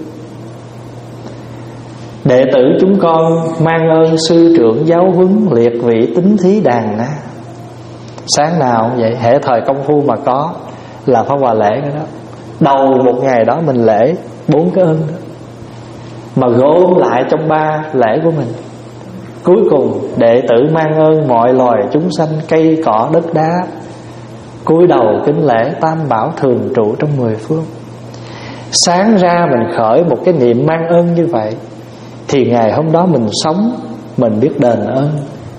Đệ tử chúng con mang ơn sư trưởng giáo huấn, liệt vị tính thí đàn na. Sáng nào vậy, hễ thời công phu mà có là phải hòa lễ cái đó. Đầu một ngày đó mình lễ bốn cái ơn đó, mà gom lại trong ba lễ của mình. Cuối cùng đệ tử mang ơn mọi loài chúng sanh, cây cỏ đất đá, cúi đầu kính lễ tam bảo thường trụ trong mười phương. Sáng ra mình khởi một cái niệm mang ơn như vậy, thì ngày hôm đó mình sống, mình biết đền ơn.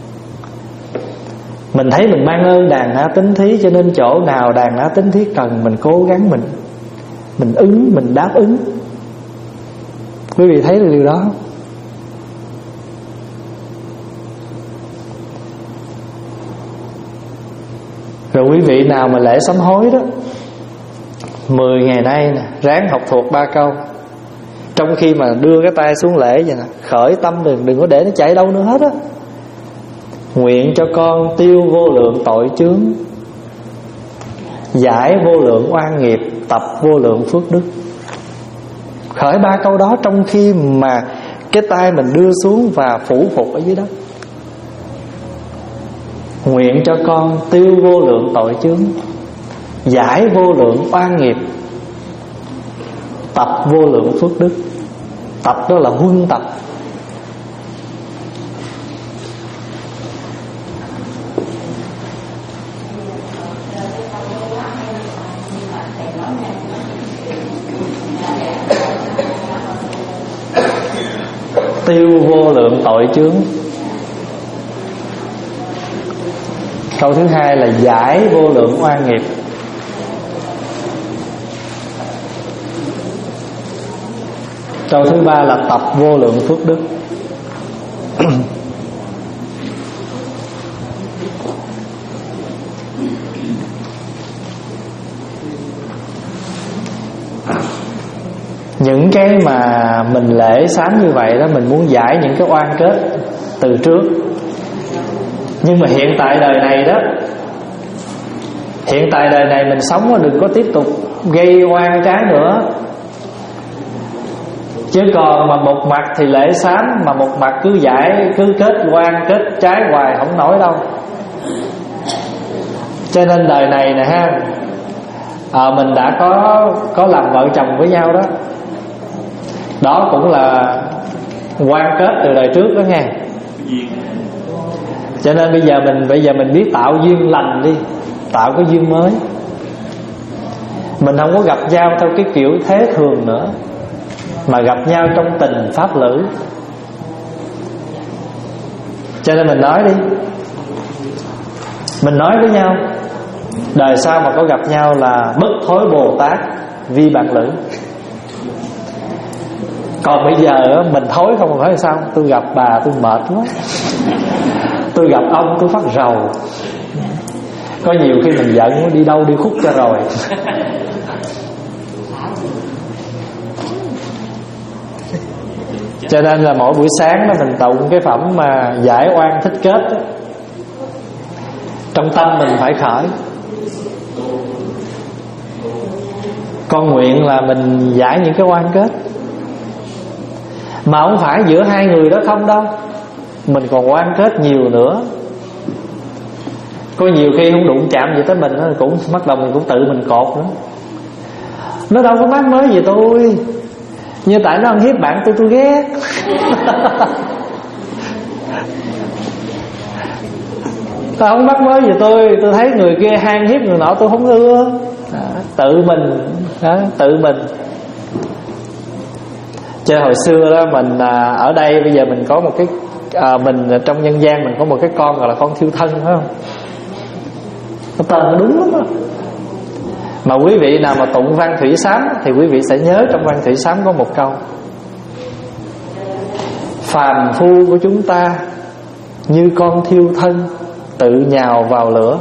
Mình thấy mình mang ơn đàn na tín thí, cho nên chỗ nào đàn na tín thí cần, mình cố gắng mình Mình ứng, mình đáp ứng. Quý vị thấy được điều đó không? Rồi quý vị nào mà lễ sám hối đó, mười ngày nay nè, ráng học thuộc ba câu. Trong khi mà đưa cái tay xuống lễ vậy nè, khởi tâm đừng đừng có để nó chạy đâu nữa hết á. Nguyện cho con tiêu vô lượng tội chướng, giải vô lượng oan nghiệp, tập vô lượng phước đức. Khởi ba câu đó trong khi mà cái tay mình đưa xuống và phủ phục ở dưới đất. Nguyện cho con tiêu vô lượng tội chướng, giải vô lượng oan nghiệp, tập vô lượng phước đức. Tập đó là huân tập. Tiêu vô lượng tội chướng. Câu thứ hai là giải vô lượng oan nghiệp. Câu thứ ba là tập vô lượng phước đức. Những cái mà mình lễ sám như vậy đó, mình muốn giải những cái oan kết từ trước. Nhưng mà hiện tại đời này đó, hiện tại đời này mình sống đừng có tiếp tục gây oan trái nữa. Chứ còn mà một mặt thì lễ sám, mà một mặt cứ giải, cứ kết oan kết trái hoài không nổi đâu. Cho nên đời này nè ha, à, mình đã có có làm vợ chồng với nhau đó, đó cũng là oan kết từ đời trước đó nghe. Cho nên bây giờ mình bây giờ mình biết tạo duyên lành đi, tạo cái duyên mới. Mình không có gặp nhau theo cái kiểu thế thường nữa, mà gặp nhau trong tình pháp lữ. Cho nên mình nói đi, mình nói với nhau, đời sau mà có gặp nhau là bất thối Bồ Tát vi bạn lữ. Còn bây giờ mình thối không phải sao? Tôi gặp bà tôi mệt quá, tôi gặp ông tôi phát rầu. Có nhiều khi mình giận đi đâu đi khúc cho rồi. Cho nên là mỗi buổi sáng đó mình tụng cái phẩm mà giải oan thích kết đó. Trong tâm mình phải khởi, con nguyện là mình giải những cái oan kết. Mà không phải giữa hai người đó không đâu, mình còn oan kết nhiều nữa. Có nhiều khi không đụng chạm gì tới mình cũng bắt đầu mình cũng tự mình cột nữa. Nó đâu có mắc mới gì tôi, như tại nó ăn hiếp bạn tôi tôi ghét. Tao không mắc mới gì tôi, tôi thấy người kia hang hiếp người nọ tôi không ưa. Đó, tự mình đó, tự mình. Chứ hồi xưa đó mình à, ở đây bây giờ mình có một cái à, mình trong nhân gian mình có một cái con gọi là con thiêu thân, phải không? Nó tên nó đúng lắm đó. Mà quý vị nào mà tụng văn thủy sám thì quý vị sẽ nhớ trong văn thủy sám có một câu: phàm phu của chúng ta như con thiêu thân tự nhào vào lửa.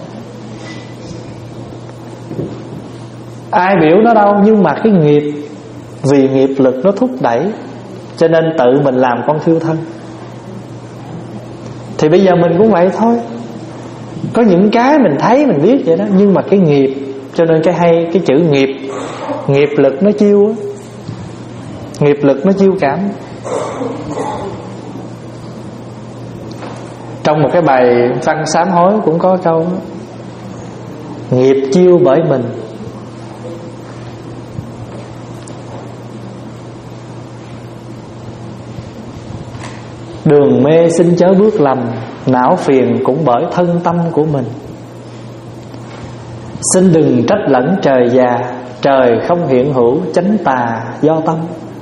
Ai biểu nó đâu, nhưng mà cái nghiệp, vì nghiệp lực nó thúc đẩy, cho nên tự mình làm con thiêu thân. Thì bây giờ mình cũng vậy thôi. Có những cái mình thấy mình biết vậy đó, nhưng mà cái nghiệp, cho nên cái hay cái chữ nghiệp, nghiệp lực nó chiêu á, nghiệp lực nó chiêu cảm. Trong một cái bài văn sám hối cũng có câu đó: nghiệp chiêu bởi mình. Đường mê xin chớ bước lầm, não phiền cũng bởi thân tâm của mình. Xin đừng trách lẫn trời già, trời không hiện hữu chánh tà do tâm.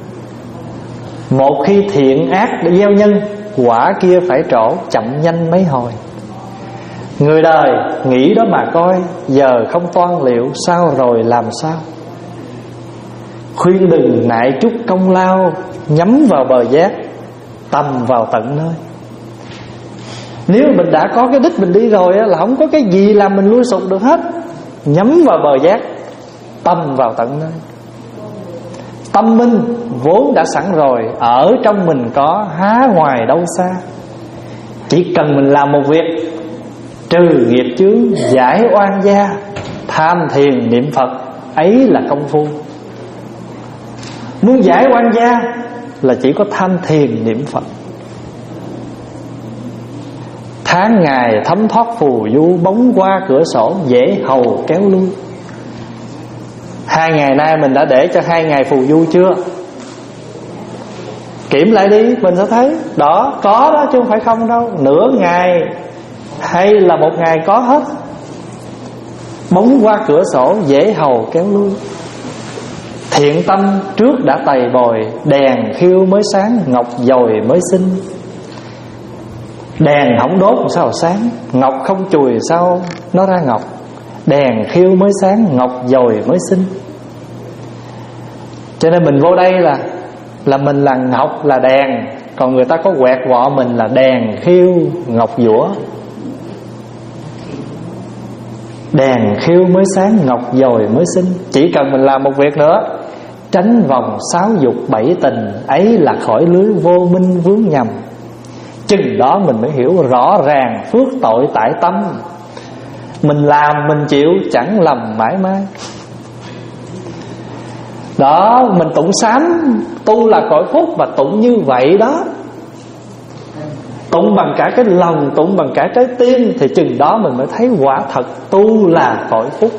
Một khi thiện ác để gieo nhân, quả kia phải trổ chậm nhanh mấy hồi. Người đời nghĩ đó mà coi, giờ không toan liệu sao rồi làm sao. Khuyên đừng nại chút công lao, nhắm vào bờ giác, tầm vào tận nơi. Nếu mình đã có cái đích mình đi rồi là không có cái gì làm mình lui sụp được hết. Nhắm vào bờ giác, tâm vào tận nơi. Tâm minh vốn đã sẵn rồi, ở trong mình có, há ngoài đâu xa. Chỉ cần mình làm một việc, trừ nghiệp chướng, giải oan gia, tham thiền niệm Phật, ấy là công phu. Muốn giải oan gia là chỉ có tham thiền niệm Phật. Tháng ngày thấm thoát phù du, bóng qua cửa sổ dễ hầu kéo lui. Hai ngày nay mình đã để cho hai ngày phù du chưa? Kiểm lại đi, mình sẽ thấy đó, có đó chứ không phải không đâu. Nửa ngày hay là một ngày có hết. Bóng qua cửa sổ dễ hầu kéo lui. Thiện tâm trước đã tày bồi, đèn khiêu mới sáng, ngọc dồi mới xinh. Đèn không đốt sao sáng, ngọc không chùi sao nó ra ngọc. Đèn khiêu mới sáng, ngọc dồi mới xinh. Cho nên mình vô đây là Là mình là ngọc, là đèn. Còn người ta có quẹt vọ mình là đèn khiêu ngọc dũa. Đèn khiêu mới sáng, ngọc dồi mới xinh. Chỉ cần mình làm một việc nữa, tránh vòng sáu dục bảy tình, ấy là khỏi lưới vô minh vướng nhầm. Chừng đó mình mới hiểu rõ ràng phước tội tại tâm. Mình làm mình chịu chẳng lầm mãi mãi. Đó, mình tụng sám tu là cõi phúc, và tụng như vậy đó, tụng bằng cả cái lòng, tụng bằng cả trái tim, thì chừng đó mình mới thấy quả thật tu là cõi phúc.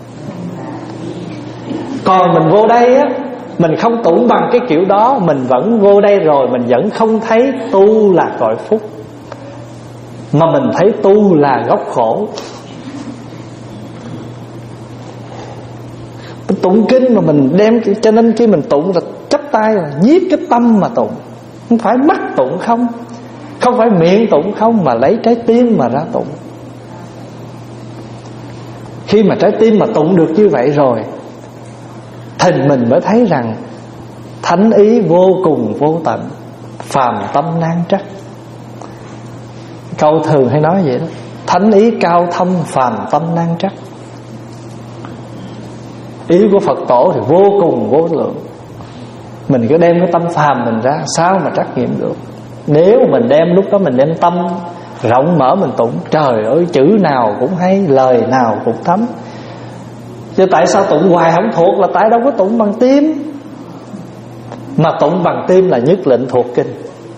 Còn mình vô đây á, mình không tụng bằng cái kiểu đó, mình vẫn vô đây rồi mình vẫn không thấy tu là cõi phúc, mà mình thấy tu là gốc khổ. Tụng kinh mà mình đem, cho nên khi mình tụng là chắp tay là giết cái tâm mà tụng. Không phải mắt tụng không, không phải miệng tụng không, mà lấy trái tim mà ra tụng. Khi mà trái tim mà tụng được như vậy rồi thì mình mới thấy rằng thánh ý vô cùng vô tận, phàm tâm nan trắc. Câu thường hay nói vậy đó, thánh ý cao thâm, phàm tâm nan trắc. Ý của Phật tổ thì vô cùng vô lượng. Mình cứ đem cái tâm phàm mình ra, sao mà trắc nghiệm được. Nếu mình đem lúc đó mình đem tâm rộng mở mình tụng, trời ơi chữ nào cũng hay, lời nào cũng thấm. Chứ tại sao tụng hoài không thuộc, là tại đâu có tụng bằng tim. Mà tụng bằng tim là nhất lệnh thuộc kinh.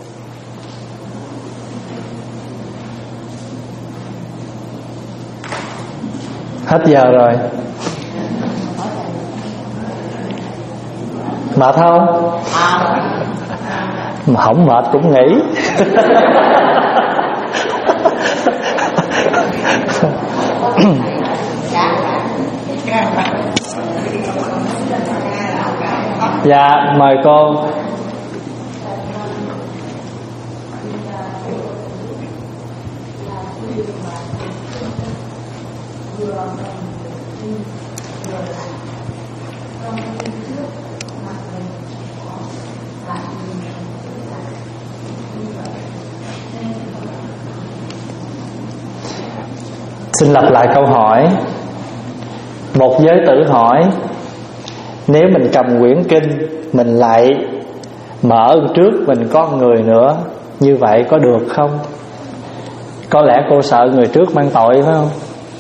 Hết giờ rồi. Mệt không? Mà không mệt cũng nghỉ. Dạ, mời cô. Xin lặp lại câu hỏi. Một giới tử hỏi, nếu mình cầm quyển kinh, mình lại mở trước mình có người nữa, như vậy có được không? Có lẽ cô sợ người trước mang tội phải không?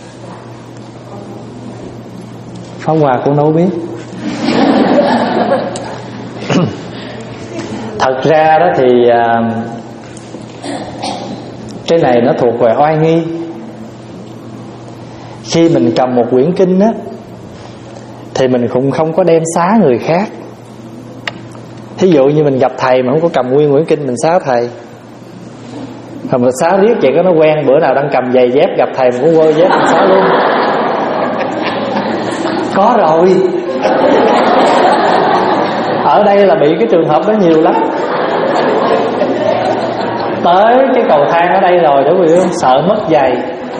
Pháp Hòa cũng đâu biết. Thật ra đó thì cái này nó thuộc về oai nghi. Khi mình cầm một quyển kinh á, thì mình cũng không có đem xá người khác. Thí dụ như mình gặp thầy mà không có cầm nguyên quyển kinh mình xá thầy, hoặc mình xá riết vậy có nó quen, bữa nào đang cầm giày dép gặp thầy mình cũng quơ dép mình xá luôn. Có rồi. Ở đây là bị cái trường hợp đó nhiều lắm. Tới cái cầu thang ở đây rồi, để quý vị sợ mất giày,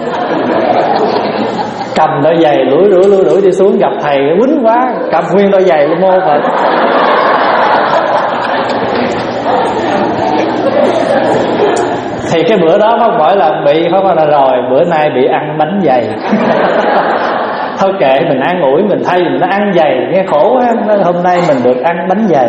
cầm đôi giày lủi lủi lủi lủi đi xuống, gặp thầy quýnh quá, cầm nguyên đôi giày luôn mô Phật. Thì cái bữa đó không phải là bị, không phải là rồi, bữa nay bị ăn bánh giày. Thôi kệ, mình an ủi mình thay mình nó ăn giày, nghe khổ quá, hôm nay mình được ăn bánh giày.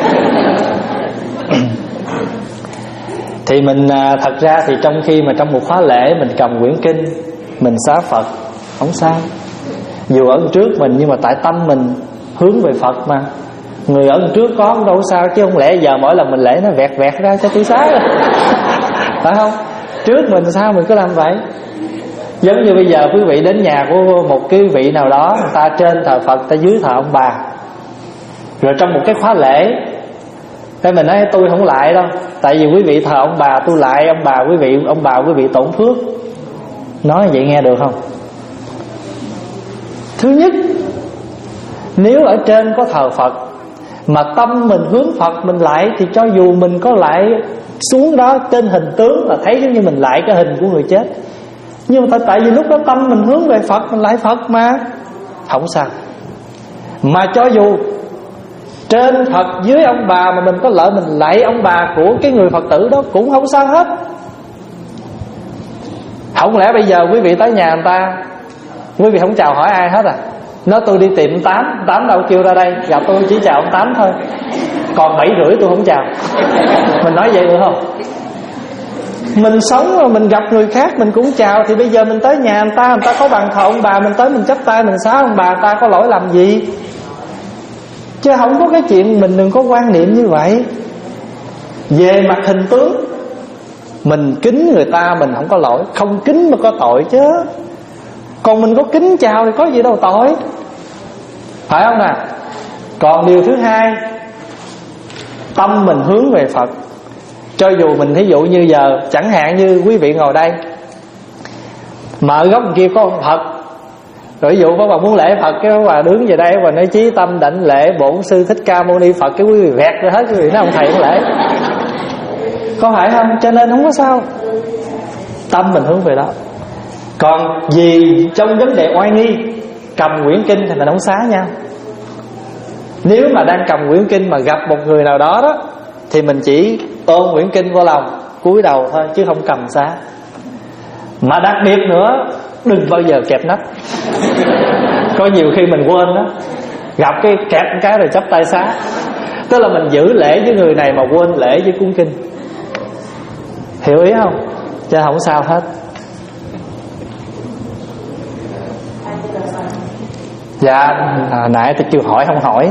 Thì mình thật ra thì trong khi mà trong một khóa lễ mình cầm quyển kinh, mình xá Phật, không sao. Dù ở trước mình nhưng mà tại tâm mình hướng về Phật mà. Người ở trước có cũng đâu có sao, chứ không lẽ giờ mỗi lần mình lễ nó vẹt vẹt ra cho tôi xá rồi. Phải không? Trước mình sao mình cứ làm vậy. Giống như bây giờ quý vị đến nhà của một cái vị nào đó, người ta trên thờ Phật, người ta dưới thờ ông bà. Rồi trong một cái khóa lễ, cái mình nói tôi không lại đâu, tại vì quý vị thờ ông bà, tôi lại ông bà quý vị, ông bà quý vị tổn phước. Nói vậy nghe được không? Thứ nhất, nếu ở trên có thờ Phật mà tâm mình hướng Phật mình lại, thì cho dù mình có lại xuống đó trên hình tướng là thấy giống như mình lại cái hình của người chết. Nhưng mà tại vì lúc đó tâm mình hướng về Phật, mình lại Phật mà, không sao. Mà cho dù trên Phật dưới ông bà mà mình có lợi mình lạy ông bà của cái người Phật tử đó cũng không sao hết. Không lẽ bây giờ quý vị tới nhà người ta, quý vị không chào hỏi ai hết à? Nói tôi đi tìm Tám, Tám đâu kêu ra đây, gặp tôi chỉ chào ông Tám thôi, còn bảy rưỡi tôi không chào. Mình nói vậy được không? Mình sống mà mình gặp người khác mình cũng chào. Thì bây giờ mình tới nhà người ta, người ta có bàn thờ ông bà, mình tới mình chắp tay mình xá ông bà, người ta có lỗi làm gì? Chứ không có cái chuyện mình đừng có quan niệm như vậy. Về mặt hình tướng mình kính người ta mình không có lỗi, không kính mà có tội chứ. Còn mình có kính chào thì có gì đâu tội, phải không nè? Còn điều thứ hai, tâm mình hướng về Phật. Cho dù mình thí dụ như giờ, chẳng hạn như quý vị ngồi đây mà ở góc kia có ông Phật, rồi ví dụ có bà muốn lễ Phật, cái bà đứng về đây và nói chí tâm đảnh lễ bổn sư Thích Ca Mâu Ni Phật, cái quý vị vẹt ra hết, quý vị nói ông thầy không lễ, có phải không? Cho nên không có sao, tâm mình hướng về đó. Còn vì trong vấn đề oai nghi, cầm quyển kinh thì mình không xá nhau. Nếu mà đang cầm quyển kinh mà gặp một người nào đó đó, thì mình chỉ ôm quyển kinh vô lòng, cúi đầu thôi, chứ không cầm xá. Mà đặc biệt nữa, đừng bao giờ kẹp nách. Có nhiều khi mình quên đó, gặp cái kẹp một cái rồi chắp tay xá. Tức là mình giữ lễ với người này mà quên lễ với cuốn kinh. Hiểu ý không? Chứ không sao hết. Dạ, à, nãy tôi kêu hỏi không hỏi.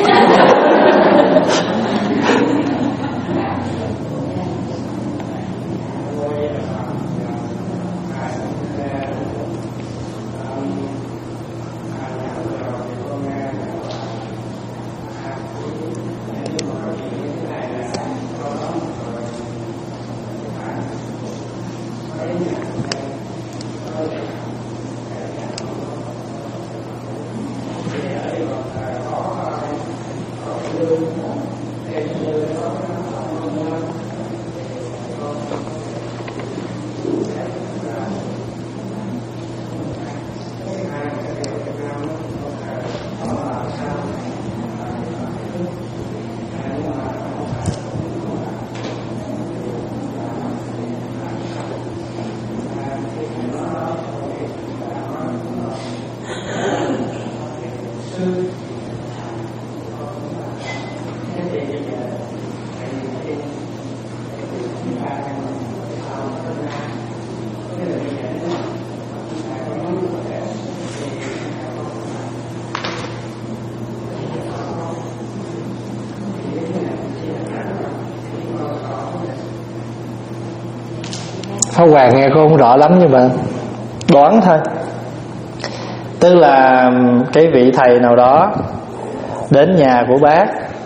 Pháp Hòa nghe cô không rõ lắm nhưng mà đoán thôi. Tức là cái vị thầy nào đó đến nhà của bác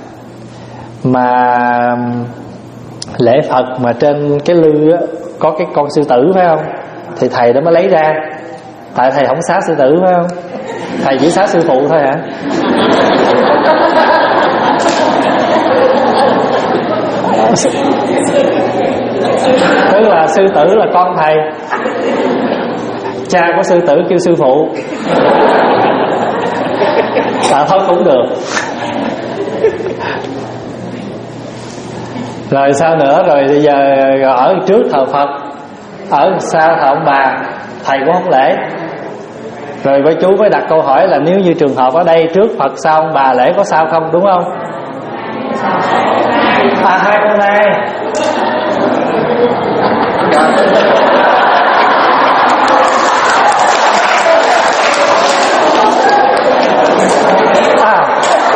mà lễ Phật mà trên cái lư á, có cái con sư tử phải không, thì thầy đó mới lấy ra. Tại thầy không xá sư tử phải không? Thầy chỉ xá sư phụ thôi hả? Tức là sư tử là con thầy, cha của sư tử kêu sư phụ. À thôi cũng được. Rồi sao nữa? Rồi bây giờ ở trước thờ Phật, ở xa thờ ông bà, thầy cũng không lễ. Rồi với chú mới đặt câu hỏi là nếu như trường hợp ở đây trước Phật sau ông bà lễ có sao không, đúng không? À hai con nay. À,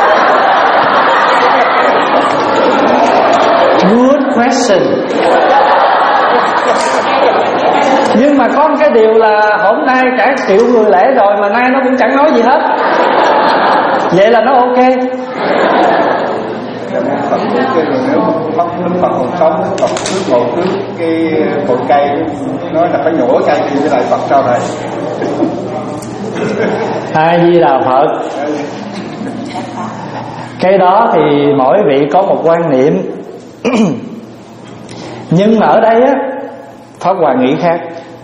good question. Nhưng mà có một cái điều là hôm nay cả triệu người lễ rồi mà nay nó cũng chẳng nói gì hết. Vậy là nó ok. Phật kêu là nếu mà Phật Đức Phật còn sống, Phật trước ngồi trước cái cội cây, nói là phải nhổ cây thì với lại Phật sao thầy? A Di Đà Phật. Cái đó thì mỗi vị có một quan niệm. Nhưng mà ở đây á, Pháp Hòa nghĩ khác.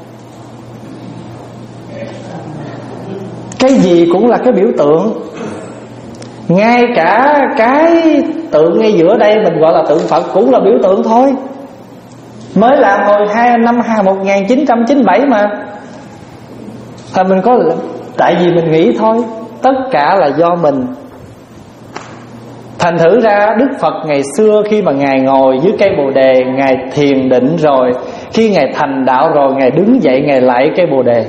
Cái gì cũng là cái biểu tượng. Ngay cả cái tượng ngay giữa đây mình gọi là tượng Phật cũng là biểu tượng thôi. Mới làm hồi hai năm một nghìn chín trăm chín mươi bảy mà. Thì mình có, tại vì mình nghĩ thôi, tất cả là do mình. Thành thử ra Đức Phật ngày xưa khi mà Ngài ngồi dưới cây Bồ Đề, Ngài thiền định rồi, khi Ngài thành đạo rồi, Ngài đứng dậy Ngài lạy cây Bồ Đề.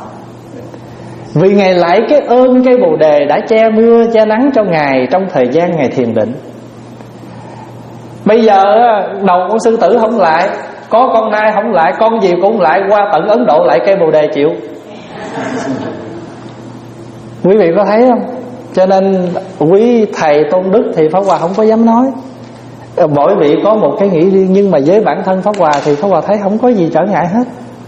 Vì Ngài lạy cái ơn cây Bồ Đề đã che mưa che nắng cho Ngài trong thời gian Ngài thiền định. Bây giờ đầu con sư tử không lại, có con nai không lại, con gì cũng lại, qua tận Ấn Độ lại cây Bồ Đề chịu. Quý vị có thấy không? Cho nên quý thầy tôn đức thì Pháp Hòa không có dám nói. Mỗi vị có một cái nghĩ riêng, nhưng mà với bản thân Pháp Hòa thì Pháp Hòa thấy không có gì trở ngại hết.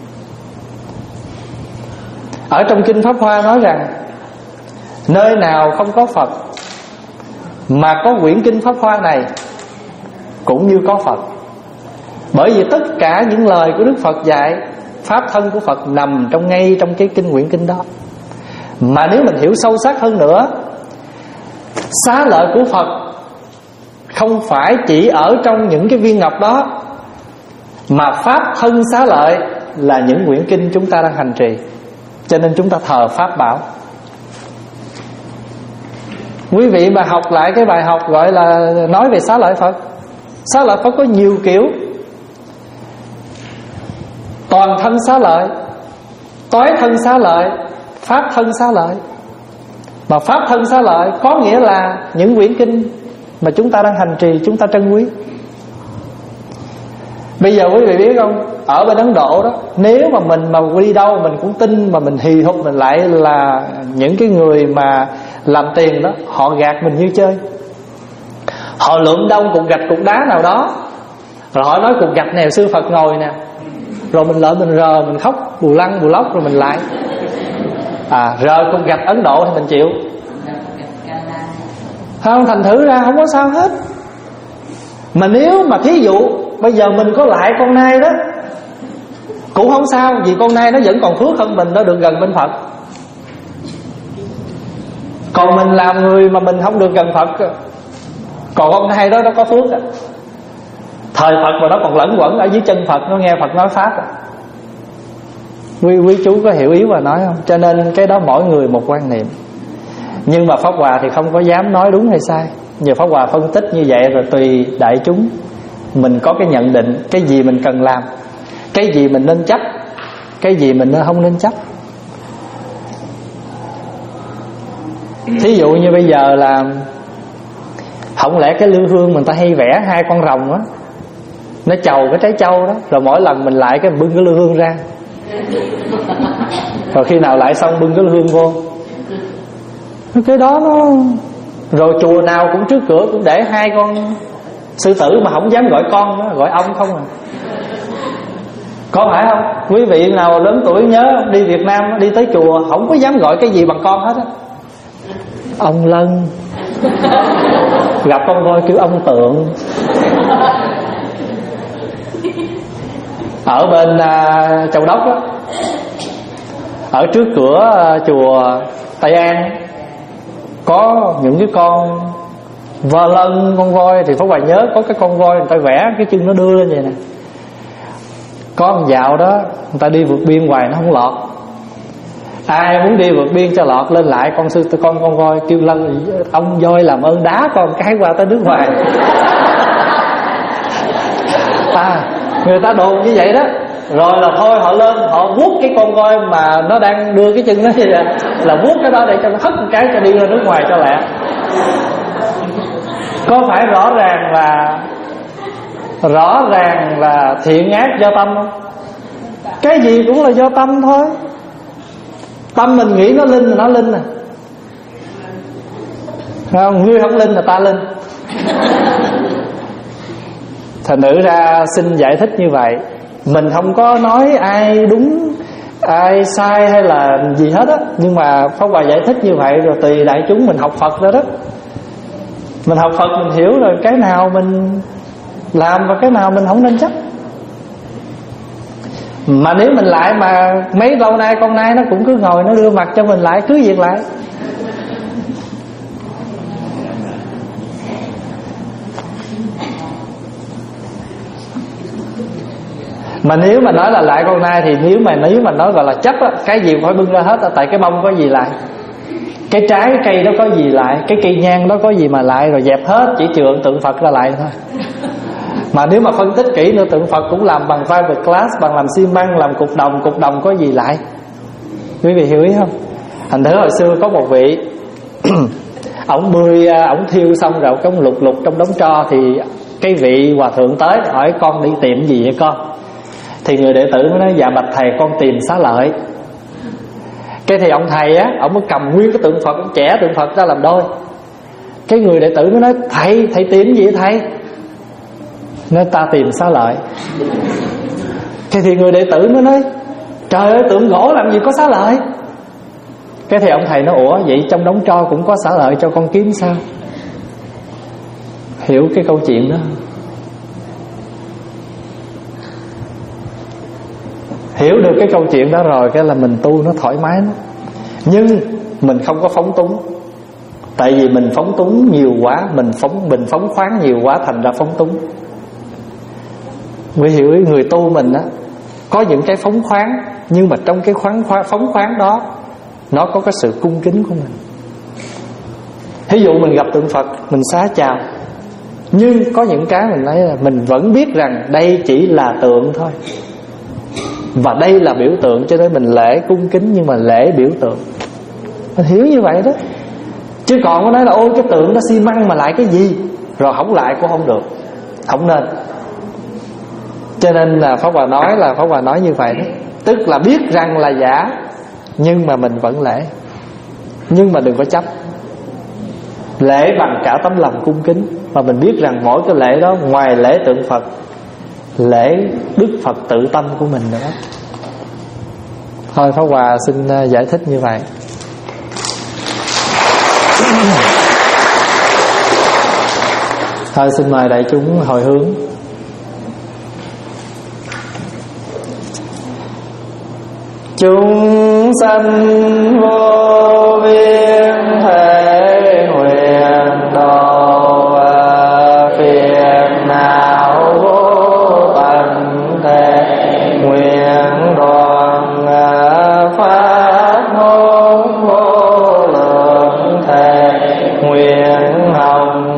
Ở trong Kinh Pháp Hoa nói rằng nơi nào không có Phật mà có quyển Kinh Pháp Hoa này cũng như có Phật. Bởi vì tất cả những lời của Đức Phật dạy, pháp thân của Phật nằm trong ngay trong cái kinh quyển kinh đó. Mà nếu mình hiểu sâu sắc hơn nữa, xá lợi của Phật không phải chỉ ở trong những cái viên ngọc đó, mà pháp thân xá lợi là những quyển kinh chúng ta đang hành trì. Cho nên chúng ta thờ pháp bảo. Quý vị mà học lại cái bài học gọi là nói về xá lợi Phật. Xá lợi Phật có nhiều kiểu: toàn thân xá lợi, toái thân xá lợi, pháp thân xá lợi. Mà pháp thân xá lợi có nghĩa là những quyển kinh mà chúng ta đang hành trì, chúng ta trân quý. Bây giờ quý vị biết không, ở bên Ấn Độ đó, nếu mà mình mà đi đâu mình cũng tin, mà mình hì hục mình lại là những cái người mà làm tiền đó, họ gạt mình như chơi. Họ lượm đông cục gạch cục đá nào đó, rồi họ nói cục gạch này sư Phật ngồi nè, rồi mình lợi mình rờ, mình khóc bù lăng bù lóc rồi mình lại. À, rờ cục gạch Ấn Độ thì mình chịu. Không, thành thử ra không có sao hết. Mà nếu mà thí dụ bây giờ mình có lại con nai đó cũng không sao, vì con nai nó vẫn còn phước hơn mình, nó được gần bên Phật. Còn mình làm người mà mình không được gần Phật, còn con nai đó nó có phước à. Thời Phật mà nó còn lẫn quẩn ở dưới chân Phật, nó nghe Phật nói pháp à. Quý, quý chú có hiểu ý và nói không? Cho nên cái đó mỗi người một quan niệm. Nhưng mà Pháp Hòa thì không có dám nói đúng hay sai. Nhờ Pháp Hòa phân tích như vậy rồi tùy đại chúng mình có cái nhận định, cái gì mình cần làm, cái gì mình nên chấp, cái gì mình không nên chấp. Thí dụ như bây giờ là không lẽ cái lư hương mình ta hay vẽ hai con rồng á, nó chầu cái trái châu đó, rồi mỗi lần mình lại cái bưng cái lư hương ra, rồi khi nào lại xong bưng cái lư hương vô. Cái đó nó, rồi chùa nào cũng trước cửa cũng để hai con sư tử mà không dám gọi con đó, gọi ông không à. Có phải không? Quý vị nào lớn tuổi nhớ đi Việt Nam đi tới chùa không có dám gọi cái gì bằng con hết á. Ông Lân, gặp con voi kêu ông Tượng. Ở bên uh, Châu Đốc á, ở trước cửa uh, chùa Tây An có những cái con vơ lân, con voi. Thì Pháp Hòa nhớ có cái con voi người ta vẽ cái chân nó đưa lên vậy nè. Có một dạo đó người ta đi vượt biên hoài nó không lọt. Ai muốn đi vượt biên cho lọt lên lại con sư con con voi kêu lân, ông voi làm ơn đá con cái qua tới nước ngoài. À, người ta đồn như vậy đó. Rồi là thôi họ lên họ vuốt cái con voi mà nó đang đưa cái chân nó như vậy, là vuốt cái đó để cho nó hất một cái cho đi ra nước ngoài cho lẹ. Có phải rõ ràng là rõ ràng là thiện ác do tâm không? Cái gì cũng là do tâm thôi. Tâm mình nghĩ nó linh là nó linh à, không? Ngươi không linh là ta linh. Thành nữ ra xin giải thích như vậy. Mình không có nói ai đúng ai sai hay là gì hết á, nhưng mà Pháp Hòa giải thích như vậy rồi tùy đại chúng mình học Phật ra đó. Mình học Phật mình hiểu rồi cái nào mình làm và cái nào mình không nên chấp. Mà nếu mình lại mà mấy lâu nay con nai nó cũng cứ ngồi nó đưa mặt cho mình lại, cứ việc lại. Mà nếu mà nói là lại con nai thì nếu mà nếu mà nói gọi là chấp á, cái gì cũng phải bưng ra hết á. Tại cái bông có gì lại, cái trái cái cây đó có gì lại, cái cây nhang đó có gì mà lại, rồi dẹp hết, chỉ trừ tượng Phật ra lại thôi. Mà nếu mà phân tích kỹ nữa, tượng Phật cũng làm bằng fiberglass, bằng làm xi măng, làm cục đồng, cục đồng có gì lại. Quý vị hiểu ý không? Thành thử hồi xưa có một vị ổng bươi, ổng thiêu xong rồi ổng lục lục trong đống tro. Thì cái vị hòa thượng tới hỏi con đi tìm gì vậy con? Thì người đệ tử mới nói dạ bạch thầy con tìm xá lợi. Cái thì ông thầy á, ông mới cầm nguyên cái tượng Phật, ông chẻ tượng Phật ra làm đôi. Cái người đệ tử mới nói thầy, thầy tìm gì vậy thầy? Nói ta tìm xá lợi. Cái thì người đệ tử mới nói trời ơi tượng gỗ làm gì có xá lợi. Cái thì ông thầy nói ủa vậy trong đống tro cũng có xá lợi cho con kiếm sao? Hiểu cái câu chuyện đó, hiểu được cái câu chuyện đó rồi cái là mình tu nó thoải mái lắm. Nhưng mình không có phóng túng. Tại vì mình phóng túng nhiều quá, Mình phóng mình phóng khoáng nhiều quá thành ra phóng túng. Mới hiểu người tu mình á, có những cái phóng khoáng, nhưng mà trong cái khoáng phóng khoáng đó nó có cái sự cung kính của mình. Ví dụ mình gặp tượng Phật mình xá chào, nhưng có những cái mình nói là mình vẫn biết rằng đây chỉ là tượng thôi, và đây là biểu tượng, cho nên mình lễ cung kính nhưng mà lễ biểu tượng. Mình hiểu như vậy đó. Chứ còn có nói là ôi cái tượng nó xi măng mà lại cái gì, rồi không lại cũng không được, không nên. Cho nên là Pháp Hòa nói là Pháp Hòa nói như vậy đó. Tức là biết rằng là giả, nhưng mà mình vẫn lễ. Nhưng mà đừng có chấp. Lễ bằng cả tấm lòng cung kính. Và mình biết rằng mỗi cái lễ đó, ngoài lễ tượng Phật, lễ Đức Phật tự tâm của mình nữa. Thôi Pháp Hòa xin giải thích như vậy. Thôi xin mời đại chúng hồi hướng. Chúng sanh vô biên thể nguyện độ phiền não vô tận thể nguyện đoàn pháp ngôn vô lượng thể nguyện hồng